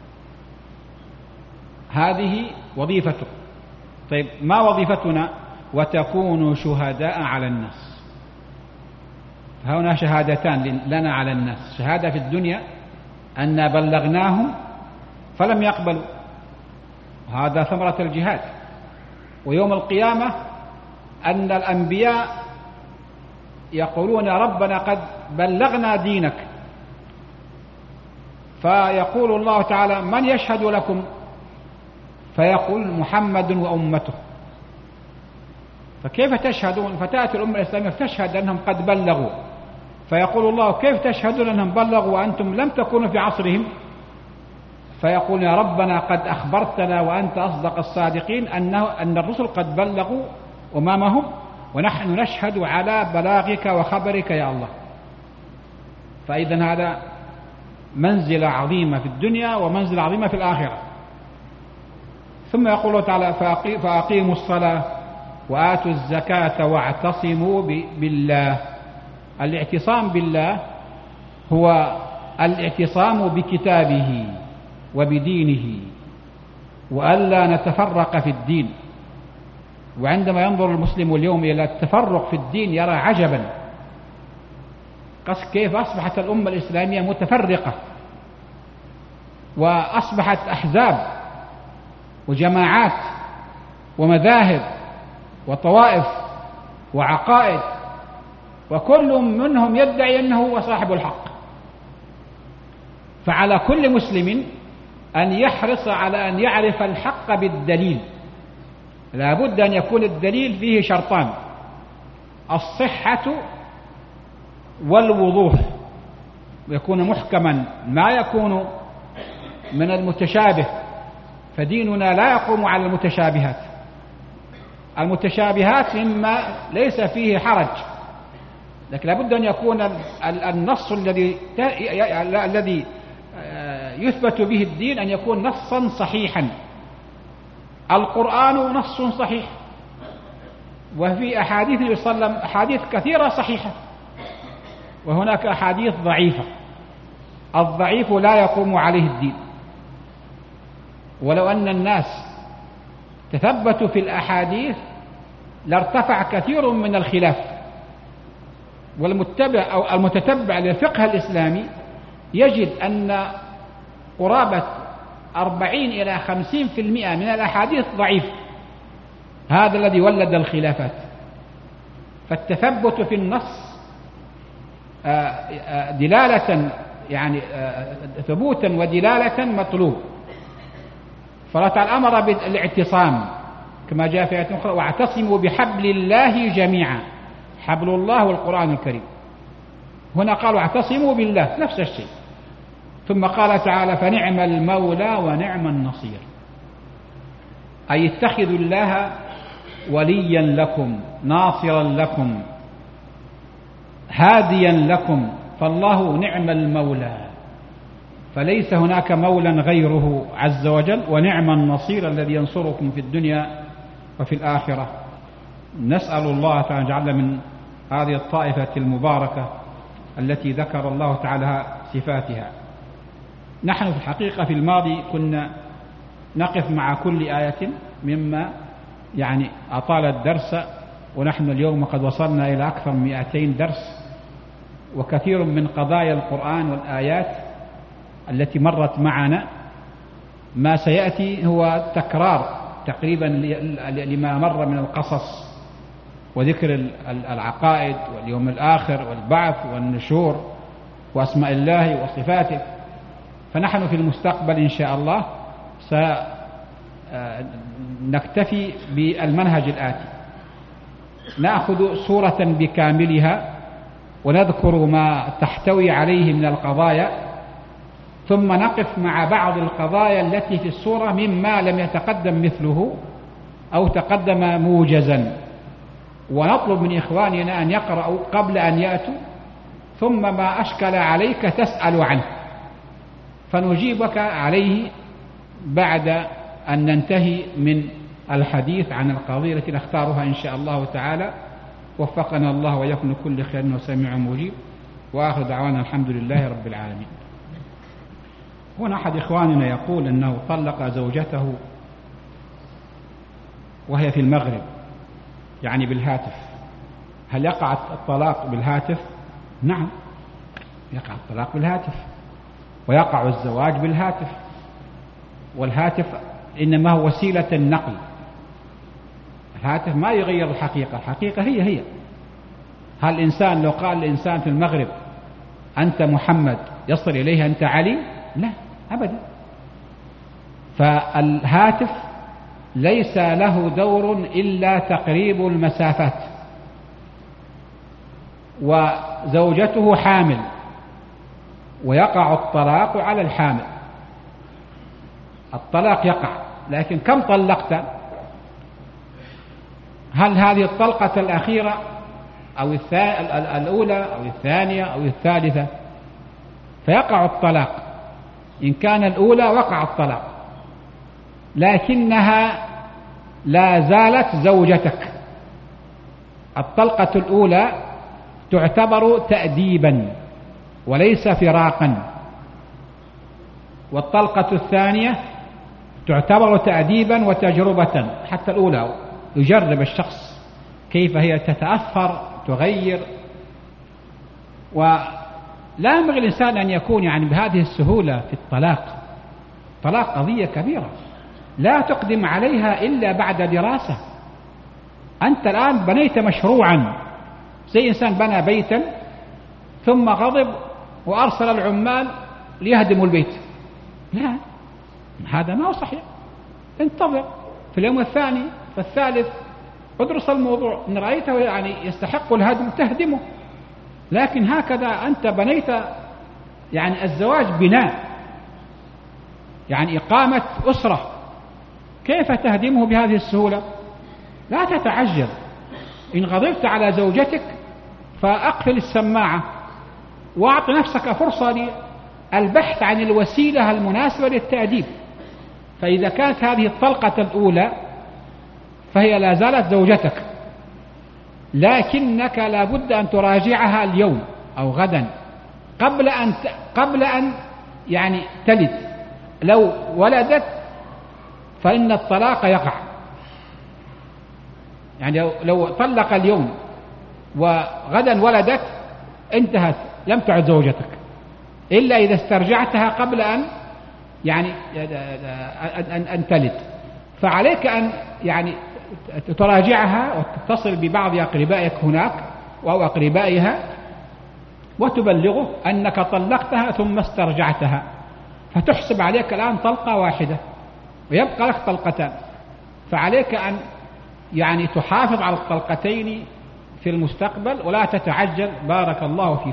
هذه وظيفته. طيب ما وظيفتنا؟ وتكونوا شهداء على الناس. هنا شهادتان لنا على الناس: شهادة في الدنيا أن بلغناهم فلم يقبلوا، هذا ثمرة الجهاد. ويوم القيامة أن الأنبياء يقولون: ربنا قد بلغنا دينك، فيقول الله تعالى: من يشهد لكم؟ فيقول: محمد وأمته. فكيف تشهدون؟ فتأتي الأمة الإسلامية فتشهد أنهم قد بلغوا، فيقول الله: كيف تشهدون أنهم بلغوا وأنتم لم تكونوا في عصرهم؟ فيقول: يا ربنا قد أخبرتنا وأنت أصدق الصادقين أن الرسل قد بلغوا أمامهم، ونحن نشهد على بلاغك وخبرك يا الله. فإذن هذا منزلة عظيمة في الدنيا ومنزلة عظيمة في الآخرة. ثم يقول الله تعالى: فأقيموا الصلاة وآتوا الزكاة واعتصموا بالله. الاعتصام بالله هو الاعتصام بكتابه وبدينه، وألا نتفرق في الدين. وعندما ينظر المسلم اليوم إلى التفرق في الدين يرى عجبا، كيف أصبحت الأمة الإسلامية متفرقة، وأصبحت أحزاب وجماعات ومذاهب وطوائف وعقائد، وكل منهم يدعي أنه هو صاحب الحق. فعلى كل مسلم أن يحرص على أن يعرف الحق بالدليل. لا بد أن يكون الدليل فيه شرطان: الصحة والوضوح، ويكون محكما ما يكون من المتشابه، فديننا لا يقوم على المتشابهات. المتشابهات مما ليس فيه حرج، لكن لابد أن يكون النص الذي يثبت به الدين أن يكون نصا صحيحا. القرآن نص صحيح، وفي أحاديث النبي صلى الله عليه وسلم أحاديث كثيرة صحيحة، وهناك أحاديث ضعيفة. الضعيف لا يقوم عليه الدين. ولو أن الناس تثبتوا في الأحاديث لارتفع كثير من الخلاف، والمتبع أو المتتبع للفقه الإسلامي يجد أن قرابة 40 إلى 50% من الأحاديث ضعيف. هذا الذي ولد الخلافات. فالتثبت في النص دلالة يعني ثبوتا ودلالة مطلوب. فالله تعالى أمر بالاعتصام كما جاء في آية أخرى: واعتصموا بحبل الله جميعا. حبل الله والقرآن الكريم. هنا قالوا اعتصموا بالله، نفس الشيء. ثم قال تعالى: فنعم المولى ونعم النصير، أي اتخذوا الله وليا لكم، ناصرا لكم، هاديا لكم، فالله نعم المولى، فليس هناك مولى غيره عز وجل، ونعم النصير الذي ينصركم في الدنيا وفي الآخرة. نسأل الله تعالى أن يجعلنا من هذه الطائفة المباركة التي ذكر الله تعالى صفاتها. نحن في الحقيقة في الماضي كنا نقف مع كل آية مما يعني أطال الدرس، ونحن اليوم قد وصلنا إلى أكثر من 200 درس، وكثير من قضايا القرآن والآيات التي مرت معنا ما سيأتي هو تكرار تقريبا لما مر من القصص وذكر العقائد واليوم الآخر والبعث والنشور وأسماء الله وصفاته. فنحن في المستقبل إن شاء الله سنكتفي بالمنهج الآتي: نأخذ سورة بكاملها ونذكر ما تحتوي عليه من القضايا، ثم نقف مع بعض القضايا التي في السورة مما لم يتقدم مثله أو تقدم موجزا، ونطلب من إخواننا أن يقرأوا قبل أن يأتوا، ثم ما أشكل عليك تسأل عنه فنجيبك عليه بعد أن ننتهي من الحديث عن القضية التي نختارها إن شاء الله تعالى. وفقنا الله وإياكم لكل خير وسميع مجيب، وآخر دعوانا الحمد لله رب العالمين. هنا أحد إخواننا يقول أنه طلق زوجته وهي في المغرب، يعني بالهاتف. هل يقع الطلاق بالهاتف؟ نعم، يقع الطلاق بالهاتف، ويقع الزواج بالهاتف. والهاتف إنما هو وسيلة النقل. الهاتف ما يغير الحقيقة، الحقيقة هي. هل الإنسان لو قال الإنسان في المغرب أنت محمد يصل إليه أنت علي؟ لا أبدا. فالهاتف ليس له دور إلا تقريب المسافات. وزوجته حامل، ويقع الطلاق على الحامل. الطلاق يقع، لكن كم طلقت؟ هل هذه الطلقة الأخيرة أو الأولى أو الثانية أو الثالثة؟ فيقع الطلاق. إن كان الأولى وقع الطلاق، لكنها لا زالت زوجتك. الطلقة الأولى تعتبر تأديبا وليس فراقا، والطلقة الثانية تعتبر تأديبا وتجربة. حتى الأولى يجرب الشخص كيف هي تتأثر تغير. ولا ينبغي الإنسان أن يكون يعني بهذه السهولة في الطلاق. الطلاق قضية كبيرة لا تقدم عليها إلا بعد دراسة. أنت الآن بنيت مشروعا، زي إنسان بنى بيتا ثم غضب وأرسل العمال ليهدموا البيت. لا، هذا ما هو صحيح. انتظر في اليوم الثاني فالثالث، ادرس الموضوع، إن رأيته يعني يستحق الهدم تهدمه. لكن هكذا أنت بنيت يعني الزواج بناء، يعني إقامة أسرة، كيف تهدمه بهذه السهولة؟ لا تتعجل. إن غضبت على زوجتك فأقفل السماعة وأعط نفسك فرصة للبحث عن الوسيلة المناسبة للتأديب. فإذا كانت هذه الطلقة الأولى فهي لا زالت زوجتك، لكنك لا بد أن تراجعها اليوم أو غدا قبل أن يعني تلد. لو ولدت فإن الطلاق يقع. يعني لو طلق اليوم وغدا ولدت انتهت، لم تعد زوجتك إلا إذا استرجعتها قبل أن يعني أن تلد. فعليك أن يعني تراجعها وتتصل ببعض أقربائك هناك أو أقربائها وتبلغه أنك طلقتها ثم استرجعتها، فتحسب عليك الآن طلقة واحدة ويبقى لك طلقتان. فعليك أن يعني تحافظ على الطلقتين في المستقبل ولا تتعجل. بارك الله فيك.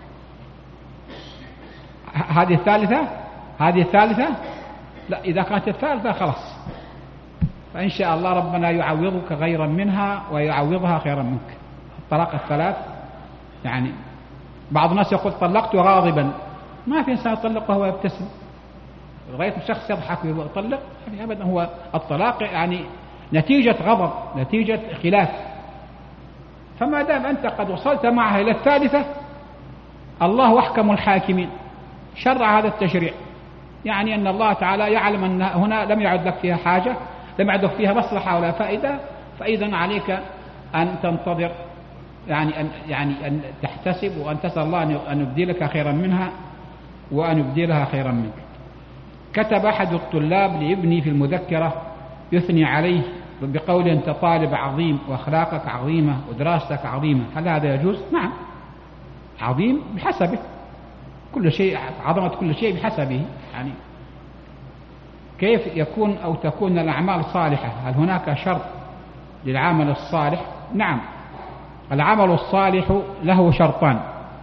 هذه الثالثة. لا، إذا كانت الثالثة خلاص، فإن شاء الله ربنا يعوضك خيرا منها ويعوضها خيرا منك. الطلاق الثلاث يعني بعض الناس يقول طلقت غاضبا. ما في إنسان يطلق وهو يبتسم، لغاية الشخص يضحك ويطلق أبدا. هو الطلاق يعني نتيجة غضب، نتيجة خلاف. فما دام أنت قد وصلت معها إلى الثالثة، الله أحكم الحاكمين، شرع هذا التشريع. يعني أن الله تعالى يعلم أن هنا لم يعد لك فيها حاجة، لم يعد لك فيها مصلحة ولا فائدة، فإذا عليك أن تنتظر، يعني أن تحتسب وأن تسأل الله أن يبدلك خيرا منها وأن يبدلها خيرا منك. كتب أحد الطلاب لابني في المذكرة يثني عليه بقول أنت طالب عظيم وأخلاقك عظيمة ودراستك عظيمة، هل هذا يجوز؟ نعم، عظيم بحسبه، كل شيء عظمة كل شيء بحسبه. يعني كيف يكون أو تكون الأعمال صالحة؟ هل هناك شرط للعمل الصالح؟ نعم، العمل الصالح له شرطان: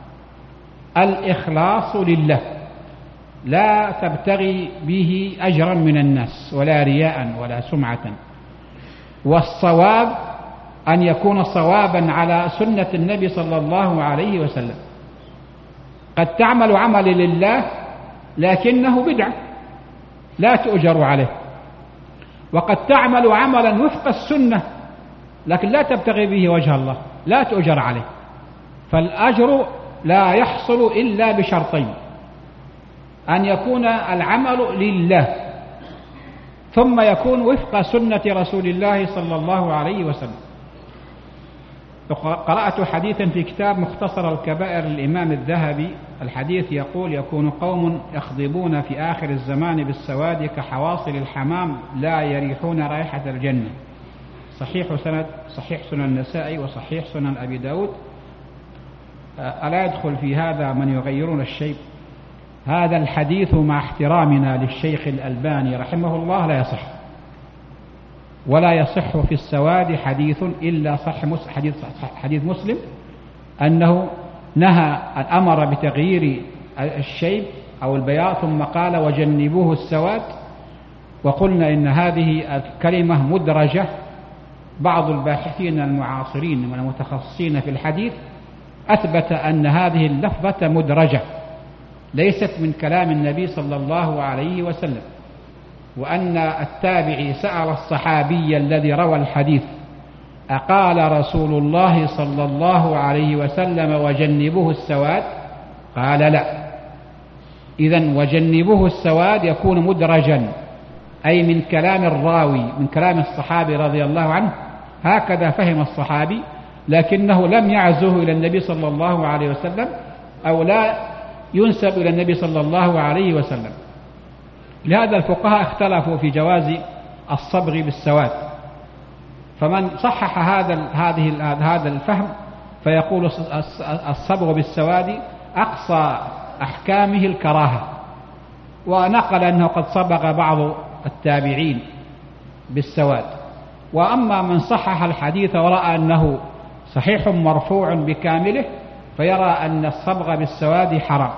الإخلاص لله، لا تبتغي به أجرا من الناس ولا رياء ولا سمعة، والصواب أن يكون صوابا على سنة النبي صلى الله عليه وسلم. قد تعمل عمل لله لكنه بدعة لا تؤجر عليه، وقد تعمل عملا وفق السنة لكن لا تبتغي به وجه الله لا تؤجر عليه. فالأجر لا يحصل إلا بشرطين: أن يكون العمل لله، ثم يكون وفق سنة رسول الله صلى الله عليه وسلم. قرأت حديثا في كتاب مختصر الكبائر للإمام الذهبي، الحديث يقول: يكون قوم يخضبون في آخر الزمان بالسواد كحواصل الحمام لا يريحون رائحة الجنة. صحيح سنن النسائي وصحيح سنن أبي داود. ألا يدخل في هذا من يغيرون الشيء؟ هذا الحديث مع احترامنا للشيخ الألباني رحمه الله لا يصح، ولا يصح في السواد حديث إلا حديث مسلم أنه نهى أمر بتغيير الشيب أو البياض ثم قال: وجنبوه السواد. وقلنا إن هذه الكلمة مدرجة. بعض الباحثين المعاصرين والمتخصصين في الحديث أثبت أن هذه اللفظة مدرجة ليست من كلام النبي صلى الله عليه وسلم، وأن التابعي سأل الصحابي الذي روى الحديث: أقال رسول الله صلى الله عليه وسلم وجنبوه السواد؟ قال لا. إذن وجنبوه السواد يكون مدرجا، أي من كلام الراوي، من كلام الصحابي رضي الله عنه. هكذا فهم الصحابي، لكنه لم يعزه إلى النبي صلى الله عليه وسلم أو لا ينسب إلى النبي صلى الله عليه وسلم. لهذا الفقهاء اختلفوا في جواز الصبغ بالسواد، فمن صحح هذا الفهم فيقول الصبغ بالسواد أقصى أحكامه الكراهة ونقل أنه قد سبق بعض التابعين بالسواد. وأما من صحح الحديث ورأى أنه صحيح مرفوع بكامله فيرى أن الصبغ بالسواد حرام،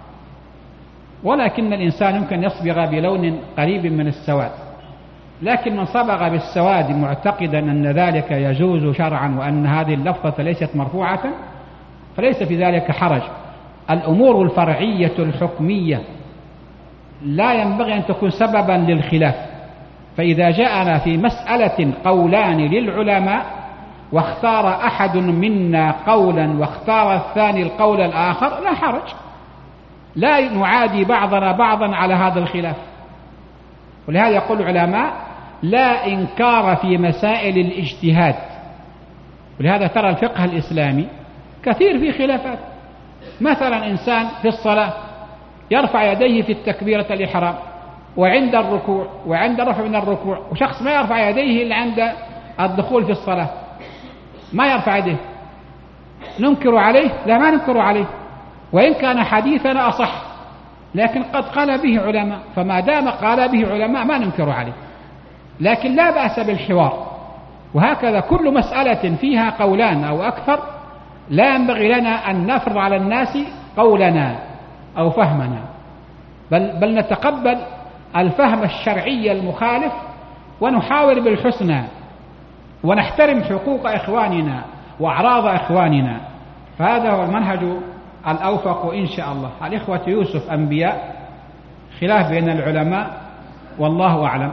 ولكن الإنسان يمكن يصبغ بلون قريب من السواد. لكن من صبغ بالسواد معتقدا أن ذلك يجوز شرعا وأن هذه اللفظة ليست مرفوعة فليس في ذلك حرج. الأمور الفرعية الحكمية لا ينبغي أن تكون سببا للخلاف، فإذا جاءنا في مسألة قولان للعلماء واختار أحد منا قولا واختار الثاني القول الآخر لا حرج، لا نعادي بعضنا بعضا على هذا الخلاف. ولهذا يقول العلماء لا إنكار في مسائل الاجتهاد. ولهذا ترى الفقه الإسلامي كثير في خلافات. مثلا إنسان في الصلاة يرفع يديه في التكبيرة الإحرام وعند الركوع وعند الرفع من الركوع، وشخص ما يرفع يديه إلا عند الدخول في الصلاة، ما يرفع يديه، ننكر عليه؟ لا، ما ننكر عليه، وإن كان حديثنا أصح، لكن قد قال به علماء، فما دام قال به علماء ما ننكر عليه. لكن لا بأس بالحوار. وهكذا كل مسألة فيها قولان أو أكثر لا ينبغي لنا أن نفرض على الناس قولنا أو فهمنا، بل نتقبل الفهم الشرعي المخالف ونحاول بالحسنى ونحترم حقوق إخواننا وأعراض إخواننا. فهذا هو المنهج الأوفق إن شاء الله. الإخوة يوسف أنبياء، خلاف بين العلماء والله أعلم.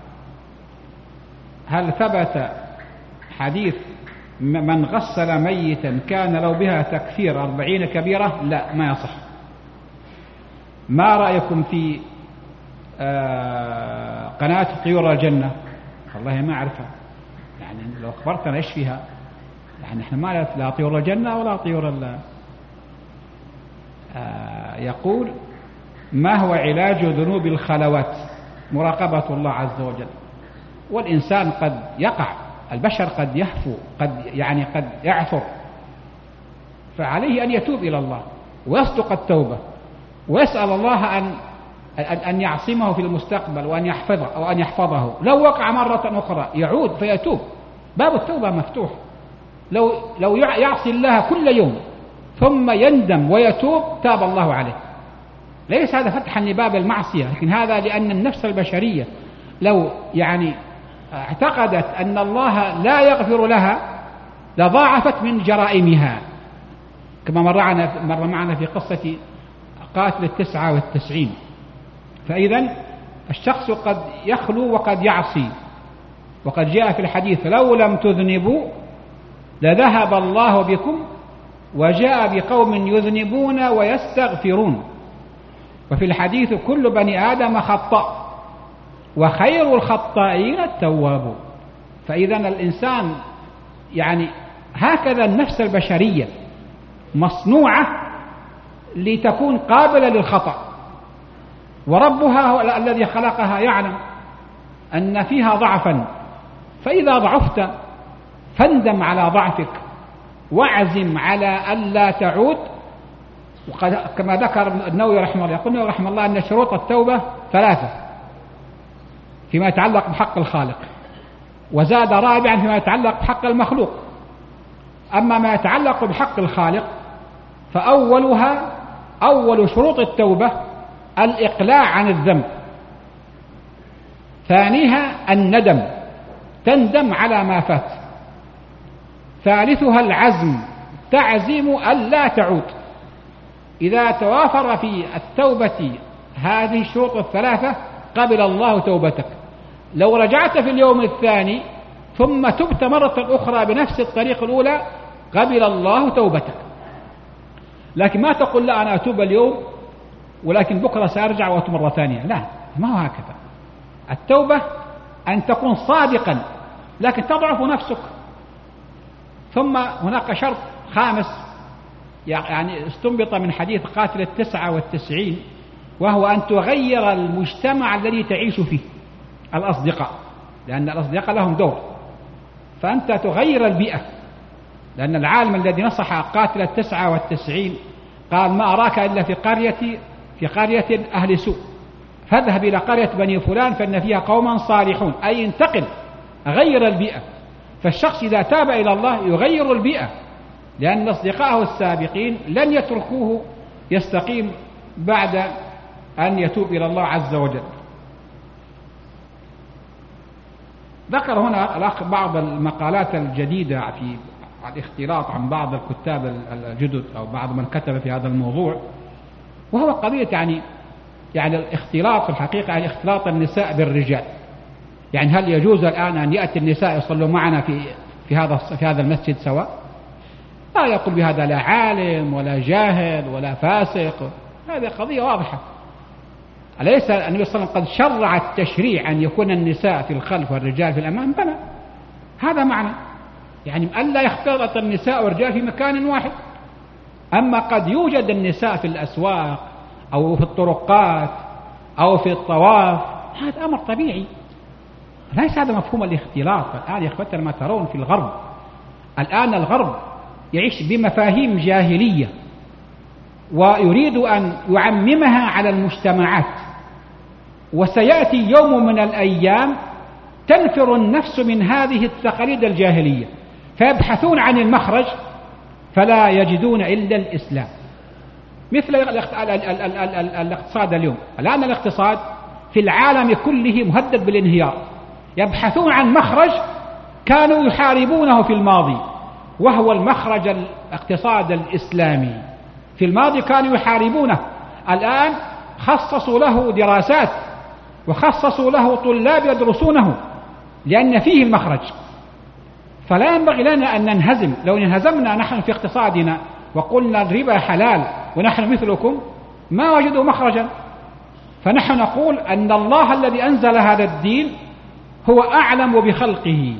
هل ثبت حديث من غسل ميتا كان لو بها تكفير 40 كبيرة؟ لا، ما يصح. ما رأيكم في قناة طيور الجنة؟ والله ما أعرفها، يعني لو أخبرتنا إيش فيها، يعني إحنا ما لا طيور الجنة ولا طيور يقول ما هو علاج ذنوب الخلوات؟ مراقبة الله عز وجل. والإنسان قد يقع، البشر قد يهفو، قد يعثر، فعليه أن يتوب إلى الله ويصدق التوبة ويسأل الله أن يعصمه في المستقبل وأن يحفظه أو أن يحفظه. لو وقع مرة أخرى يعود فيتوب، باب التوبة مفتوح. لو يعصي الله كل يوم ثم يندم ويتوب تاب الله عليه. ليس هذا فتحا لباب المعصية، لكن هذا لأن النفس البشرية لو اعتقدت أن الله لا يغفر لها لضاعفت من جرائمها، كما مر معنا في قصة قاتل 99. فإذا الشخص قد يخلو وقد يعصي، وقد جاء في الحديث لو لم تذنبوا لذهب الله بكم وجاء بقوم يذنبون ويستغفرون. وفي الحديث كل بني آدم خطاء وخير الخطائين التوابون. فإذا الإنسان هكذا النفس البشرية مصنوعة لتكون قابلة للخطأ، وربها هو الذي خلقها يعلم أن فيها ضعفا، فإذا ضعفت فاندم على ضعفك واعزم على ألا تعود. كما ذكر النووي رحمه الله، يقول رحمه الله أن شروط التوبة 3 فيما يتعلق بحق الخالق، وزاد رابعا فيما يتعلق بحق المخلوق. أما ما يتعلق بحق الخالق فأولها أول شروط التوبة الإقلاع عن الذنب، ثانيها الندم، تندم على ما فات، ثالثها العزم، تعزم ألا تعود. إذا توافر في التوبة هذه الشروط 3 قبل الله توبتك. لو رجعت في اليوم الثاني ثم تبت مرة أخرى بنفس الطريق الأولى قبل الله توبتك. لكن ما تقول لا أنا أتوب اليوم ولكن بكرة سأرجع وأتوب مرة ثانية، لا، ما هو هكذا. التوبة أن تكون صادقا لكن تضعف نفسك. ثم هناك شرط خامس استنبط من حديث قاتل 99، وهو أن تغير المجتمع الذي تعيش فيه، الأصدقاء، لأن الأصدقاء لهم دور، فأنت تغير البيئة. لأن العالم الذي نصح قاتل 99 قال ما أراك إلا في قرية أهل سوء، فاذهب إلى قرية بني فلان فإن فيها قوما صالحون، أي انتقل، غير البيئة. فالشخص إذا تاب إلى الله يغير البيئة، لأن أصدقائه السابقين لن يتركوه يستقيم بعد أن يتوب إلى الله عز وجل. ذكر هنا الأخ بعض المقالات الجديدة في الاختلاط عن بعض الكتاب الجدد أو بعض من كتب في هذا الموضوع، وهو قضية يعني الاختلاط في الحقيقة، يعني اختلاط النساء بالرجال. يعني هل يجوز الآن أن يأتي النساء يصلوا معنا في هذا المسجد سواء؟ لا يقول بهذا لا عالم ولا جاهل ولا فاسق، هذه قضية واضحة. أليس النبي صلى الله عليه وسلم قد شرع التشريع أن يكون النساء في الخلف والرجال في الأمام؟ بلى، هذا معنى يعني ألا يختلط النساء والرجال في مكان واحد. أما قد يوجد النساء في الأسواق أو في الطرقات أو في الطواف، هذا أمر طبيعي، ليس هذا مفهوم الاختلاط. الآن يا إخوتنا ما ترون في الغرب، الآن الغرب يعيش بمفاهيم جاهلية ويريد أن يعممها على المجتمعات، وسيأتي يوم من الأيام تنفر النفس من هذه التقاليد الجاهلية، فيبحثون عن المخرج فلا يجدون إلا الإسلام. مثل الاقتصاد اليوم، الآن الاقتصاد في العالم كله مهدد بالانهيار، يبحثون عن مخرج كانوا يحاربونه في الماضي، وهو المخرج الاقتصاد الإسلامي. في الماضي كانوا يحاربونه، الآن خصصوا له دراسات وخصصوا له طلاب يدرسونه لأن فيه المخرج. فلا ينبغي لنا أن ننهزم. لو انهزمنا نحن في اقتصادنا وقلنا الربا حلال ونحن مثلكم ما وجدوا مخرجا. فنحن نقول أن الله الذي أنزل هذا الدين هو أعلم بخلقه،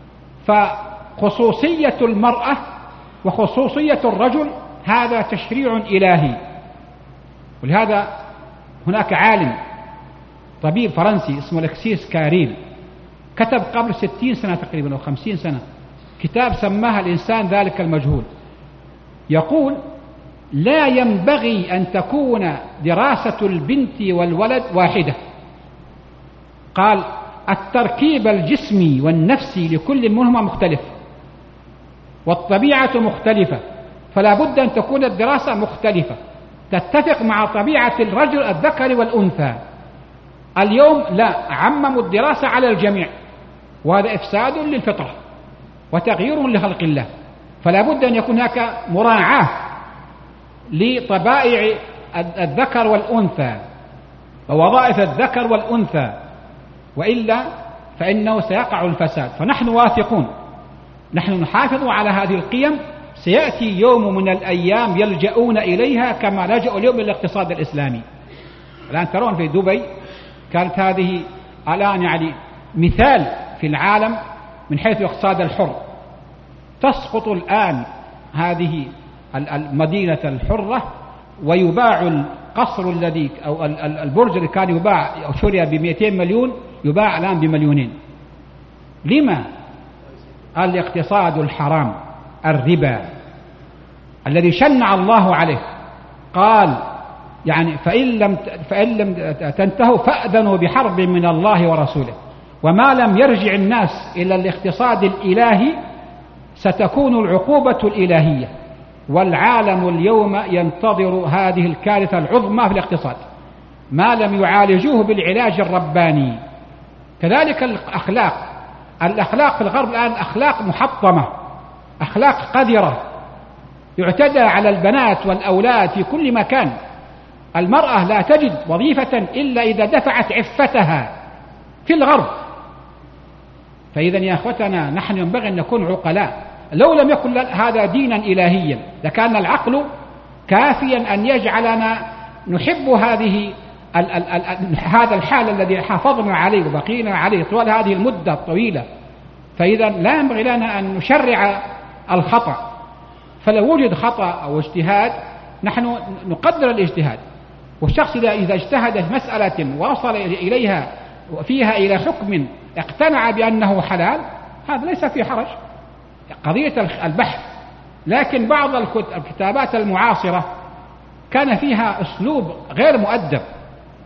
فخصوصية المرأة وخصوصية الرجل هذا تشريع إلهي. ولهذا هناك عالم طبيب فرنسي اسمه ألكسيس كاريل كتب قبل 60 سنة تقريبا أو 50 سنة كتاب سماها الإنسان ذلك المجهول. يقول لا ينبغي أن تكون دراسة البنت والولد واحدة. قال التركيب الجسمي والنفسي لكل منهما مختلف والطبيعة مختلفة، فلا بد أن تكون الدراسة مختلفة تتفق مع طبيعة الرجل الذكر والأنثى. اليوم لا، عمموا الدراسة على الجميع، وهذا إفساد للفطرة وتغيير لخلق الله. فلا بد أن يكون هناك مراعاة لطبائع الذكر والأنثى ووظائف الذكر والأنثى، وإلا فإنه سيقع الفساد. فنحن واثقون، نحن نحافظ على هذه القيم. سيأتي يوم من الأيام يلجؤون إليها كما لجأوا اليوم للاقتصاد الإسلامي. الآن ترون في دبي كانت هذه الآن يعني مثال في العالم من حيث الاقتصاد الحر. تسقط الآن هذه المدينة الحرة ويباع القصر الذي أو البرج الذي كان يباع أو شري ب200 مليون يباع الآن ب2 مليون. لما؟ الاقتصاد الحرام، الربا الذي شنع الله عليه. قال يعني فإن لم تنتهوا فأذنوا بحرب من الله ورسوله. وما لم يرجع الناس إلى الاقتصاد الإلهي ستكون العقوبة الإلهية. والعالم اليوم ينتظر هذه الكارثة العظمى في الاقتصاد ما لم يعالجوه بالعلاج الرباني. كذلك الأخلاق في الغرب الآن أخلاق محطمة، أخلاق قذرة، يعتدى على البنات والأولاد في كل مكان. المرأة لا تجد وظيفة إلا إذا دفعت عفتها في الغرب. فإذا يا أخوتنا نحن ينبغي أن نكون عقلاء. لو لم يكن هذا دينا إلهيا لكان العقل كافيا أن يجعلنا نحب هذا الحال الذي حافظنا عليه وبقينا عليه طوال هذه المدة الطويلة. فإذا لا ينبغي لنا أن نشرع الخطأ. فلو وجد خطأ أو اجتهاد نحن نقدر الاجتهاد، والشخص إذا اجتهد في مسألة ووصل إليها وفيها إلى حكم اقتنع بأنه حلال هذا ليس فيه حرج، قضية البحث. لكن بعض الكتابات المعاصرة كان فيها أسلوب غير مؤدب،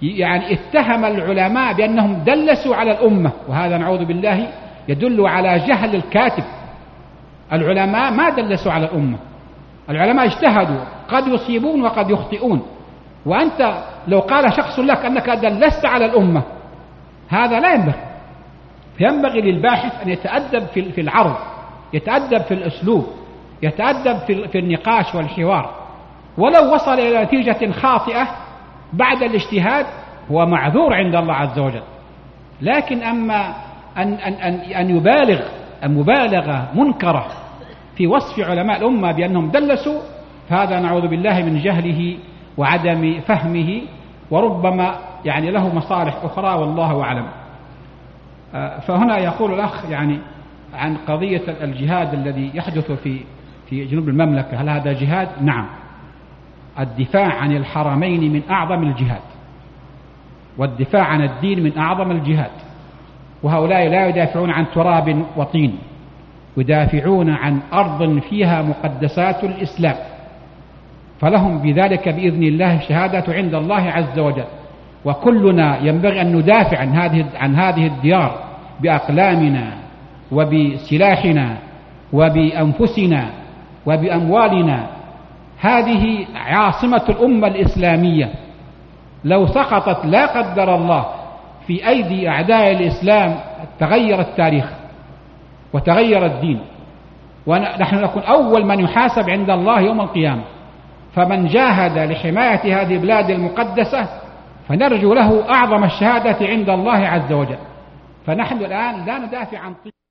يعني اتهم العلماء بأنهم دلسوا على الأمة، وهذا نعوذ بالله يدل على جهل الكاتب. العلماء ما دلسوا على الأمة، العلماء اجتهدوا، قد يصيبون وقد يخطئون. وأنت لو قال شخص لك أنك دلست على الأمة هذا لا ينبغي. فينبغي للباحث أن يتأدب في العرض، يتأدب في الأسلوب، يتأدب في النقاش والحوار، ولو وصل إلى نتيجة خاطئة بعد الاجتهاد هو معذور عند الله عز وجل. لكن أما أن يبالغ مبالغة منكرة في وصف علماء الأمة بأنهم دلسوا، فهذا نعوذ بالله من جهله وعدم فهمه، وربما يعني له مصالح أخرى والله أعلم. فهنا يقول الأخ يعني عن قضية الجهاد الذي يحدث في جنوب المملكة، هل هذا جهاد؟ نعم، الدفاع عن الحرمين من أعظم الجهاد، والدفاع عن الدين من أعظم الجهاد. وهؤلاء لا يدافعون عن تراب وطين، يدافعون عن أرض فيها مقدسات الإسلام، فلهم بذلك بإذن الله شهادة عند الله عز وجل. وكلنا ينبغي أن ندافع عن هذه الديار بأقلامنا وبسلاحنا وبأنفسنا وبأموالنا. هذه عاصمة الأمة الإسلامية، لو سقطت لا قدر الله في أيدي أعداء الإسلام تغير التاريخ وتغير الدين، ونحن نكون أول من يحاسب عند الله يوم القيامة. فمن جاهد لحماية هذه البلاد المقدسة فنرجو له أعظم الشهادة عند الله عز وجل. فنحن الآن لا ندافع عن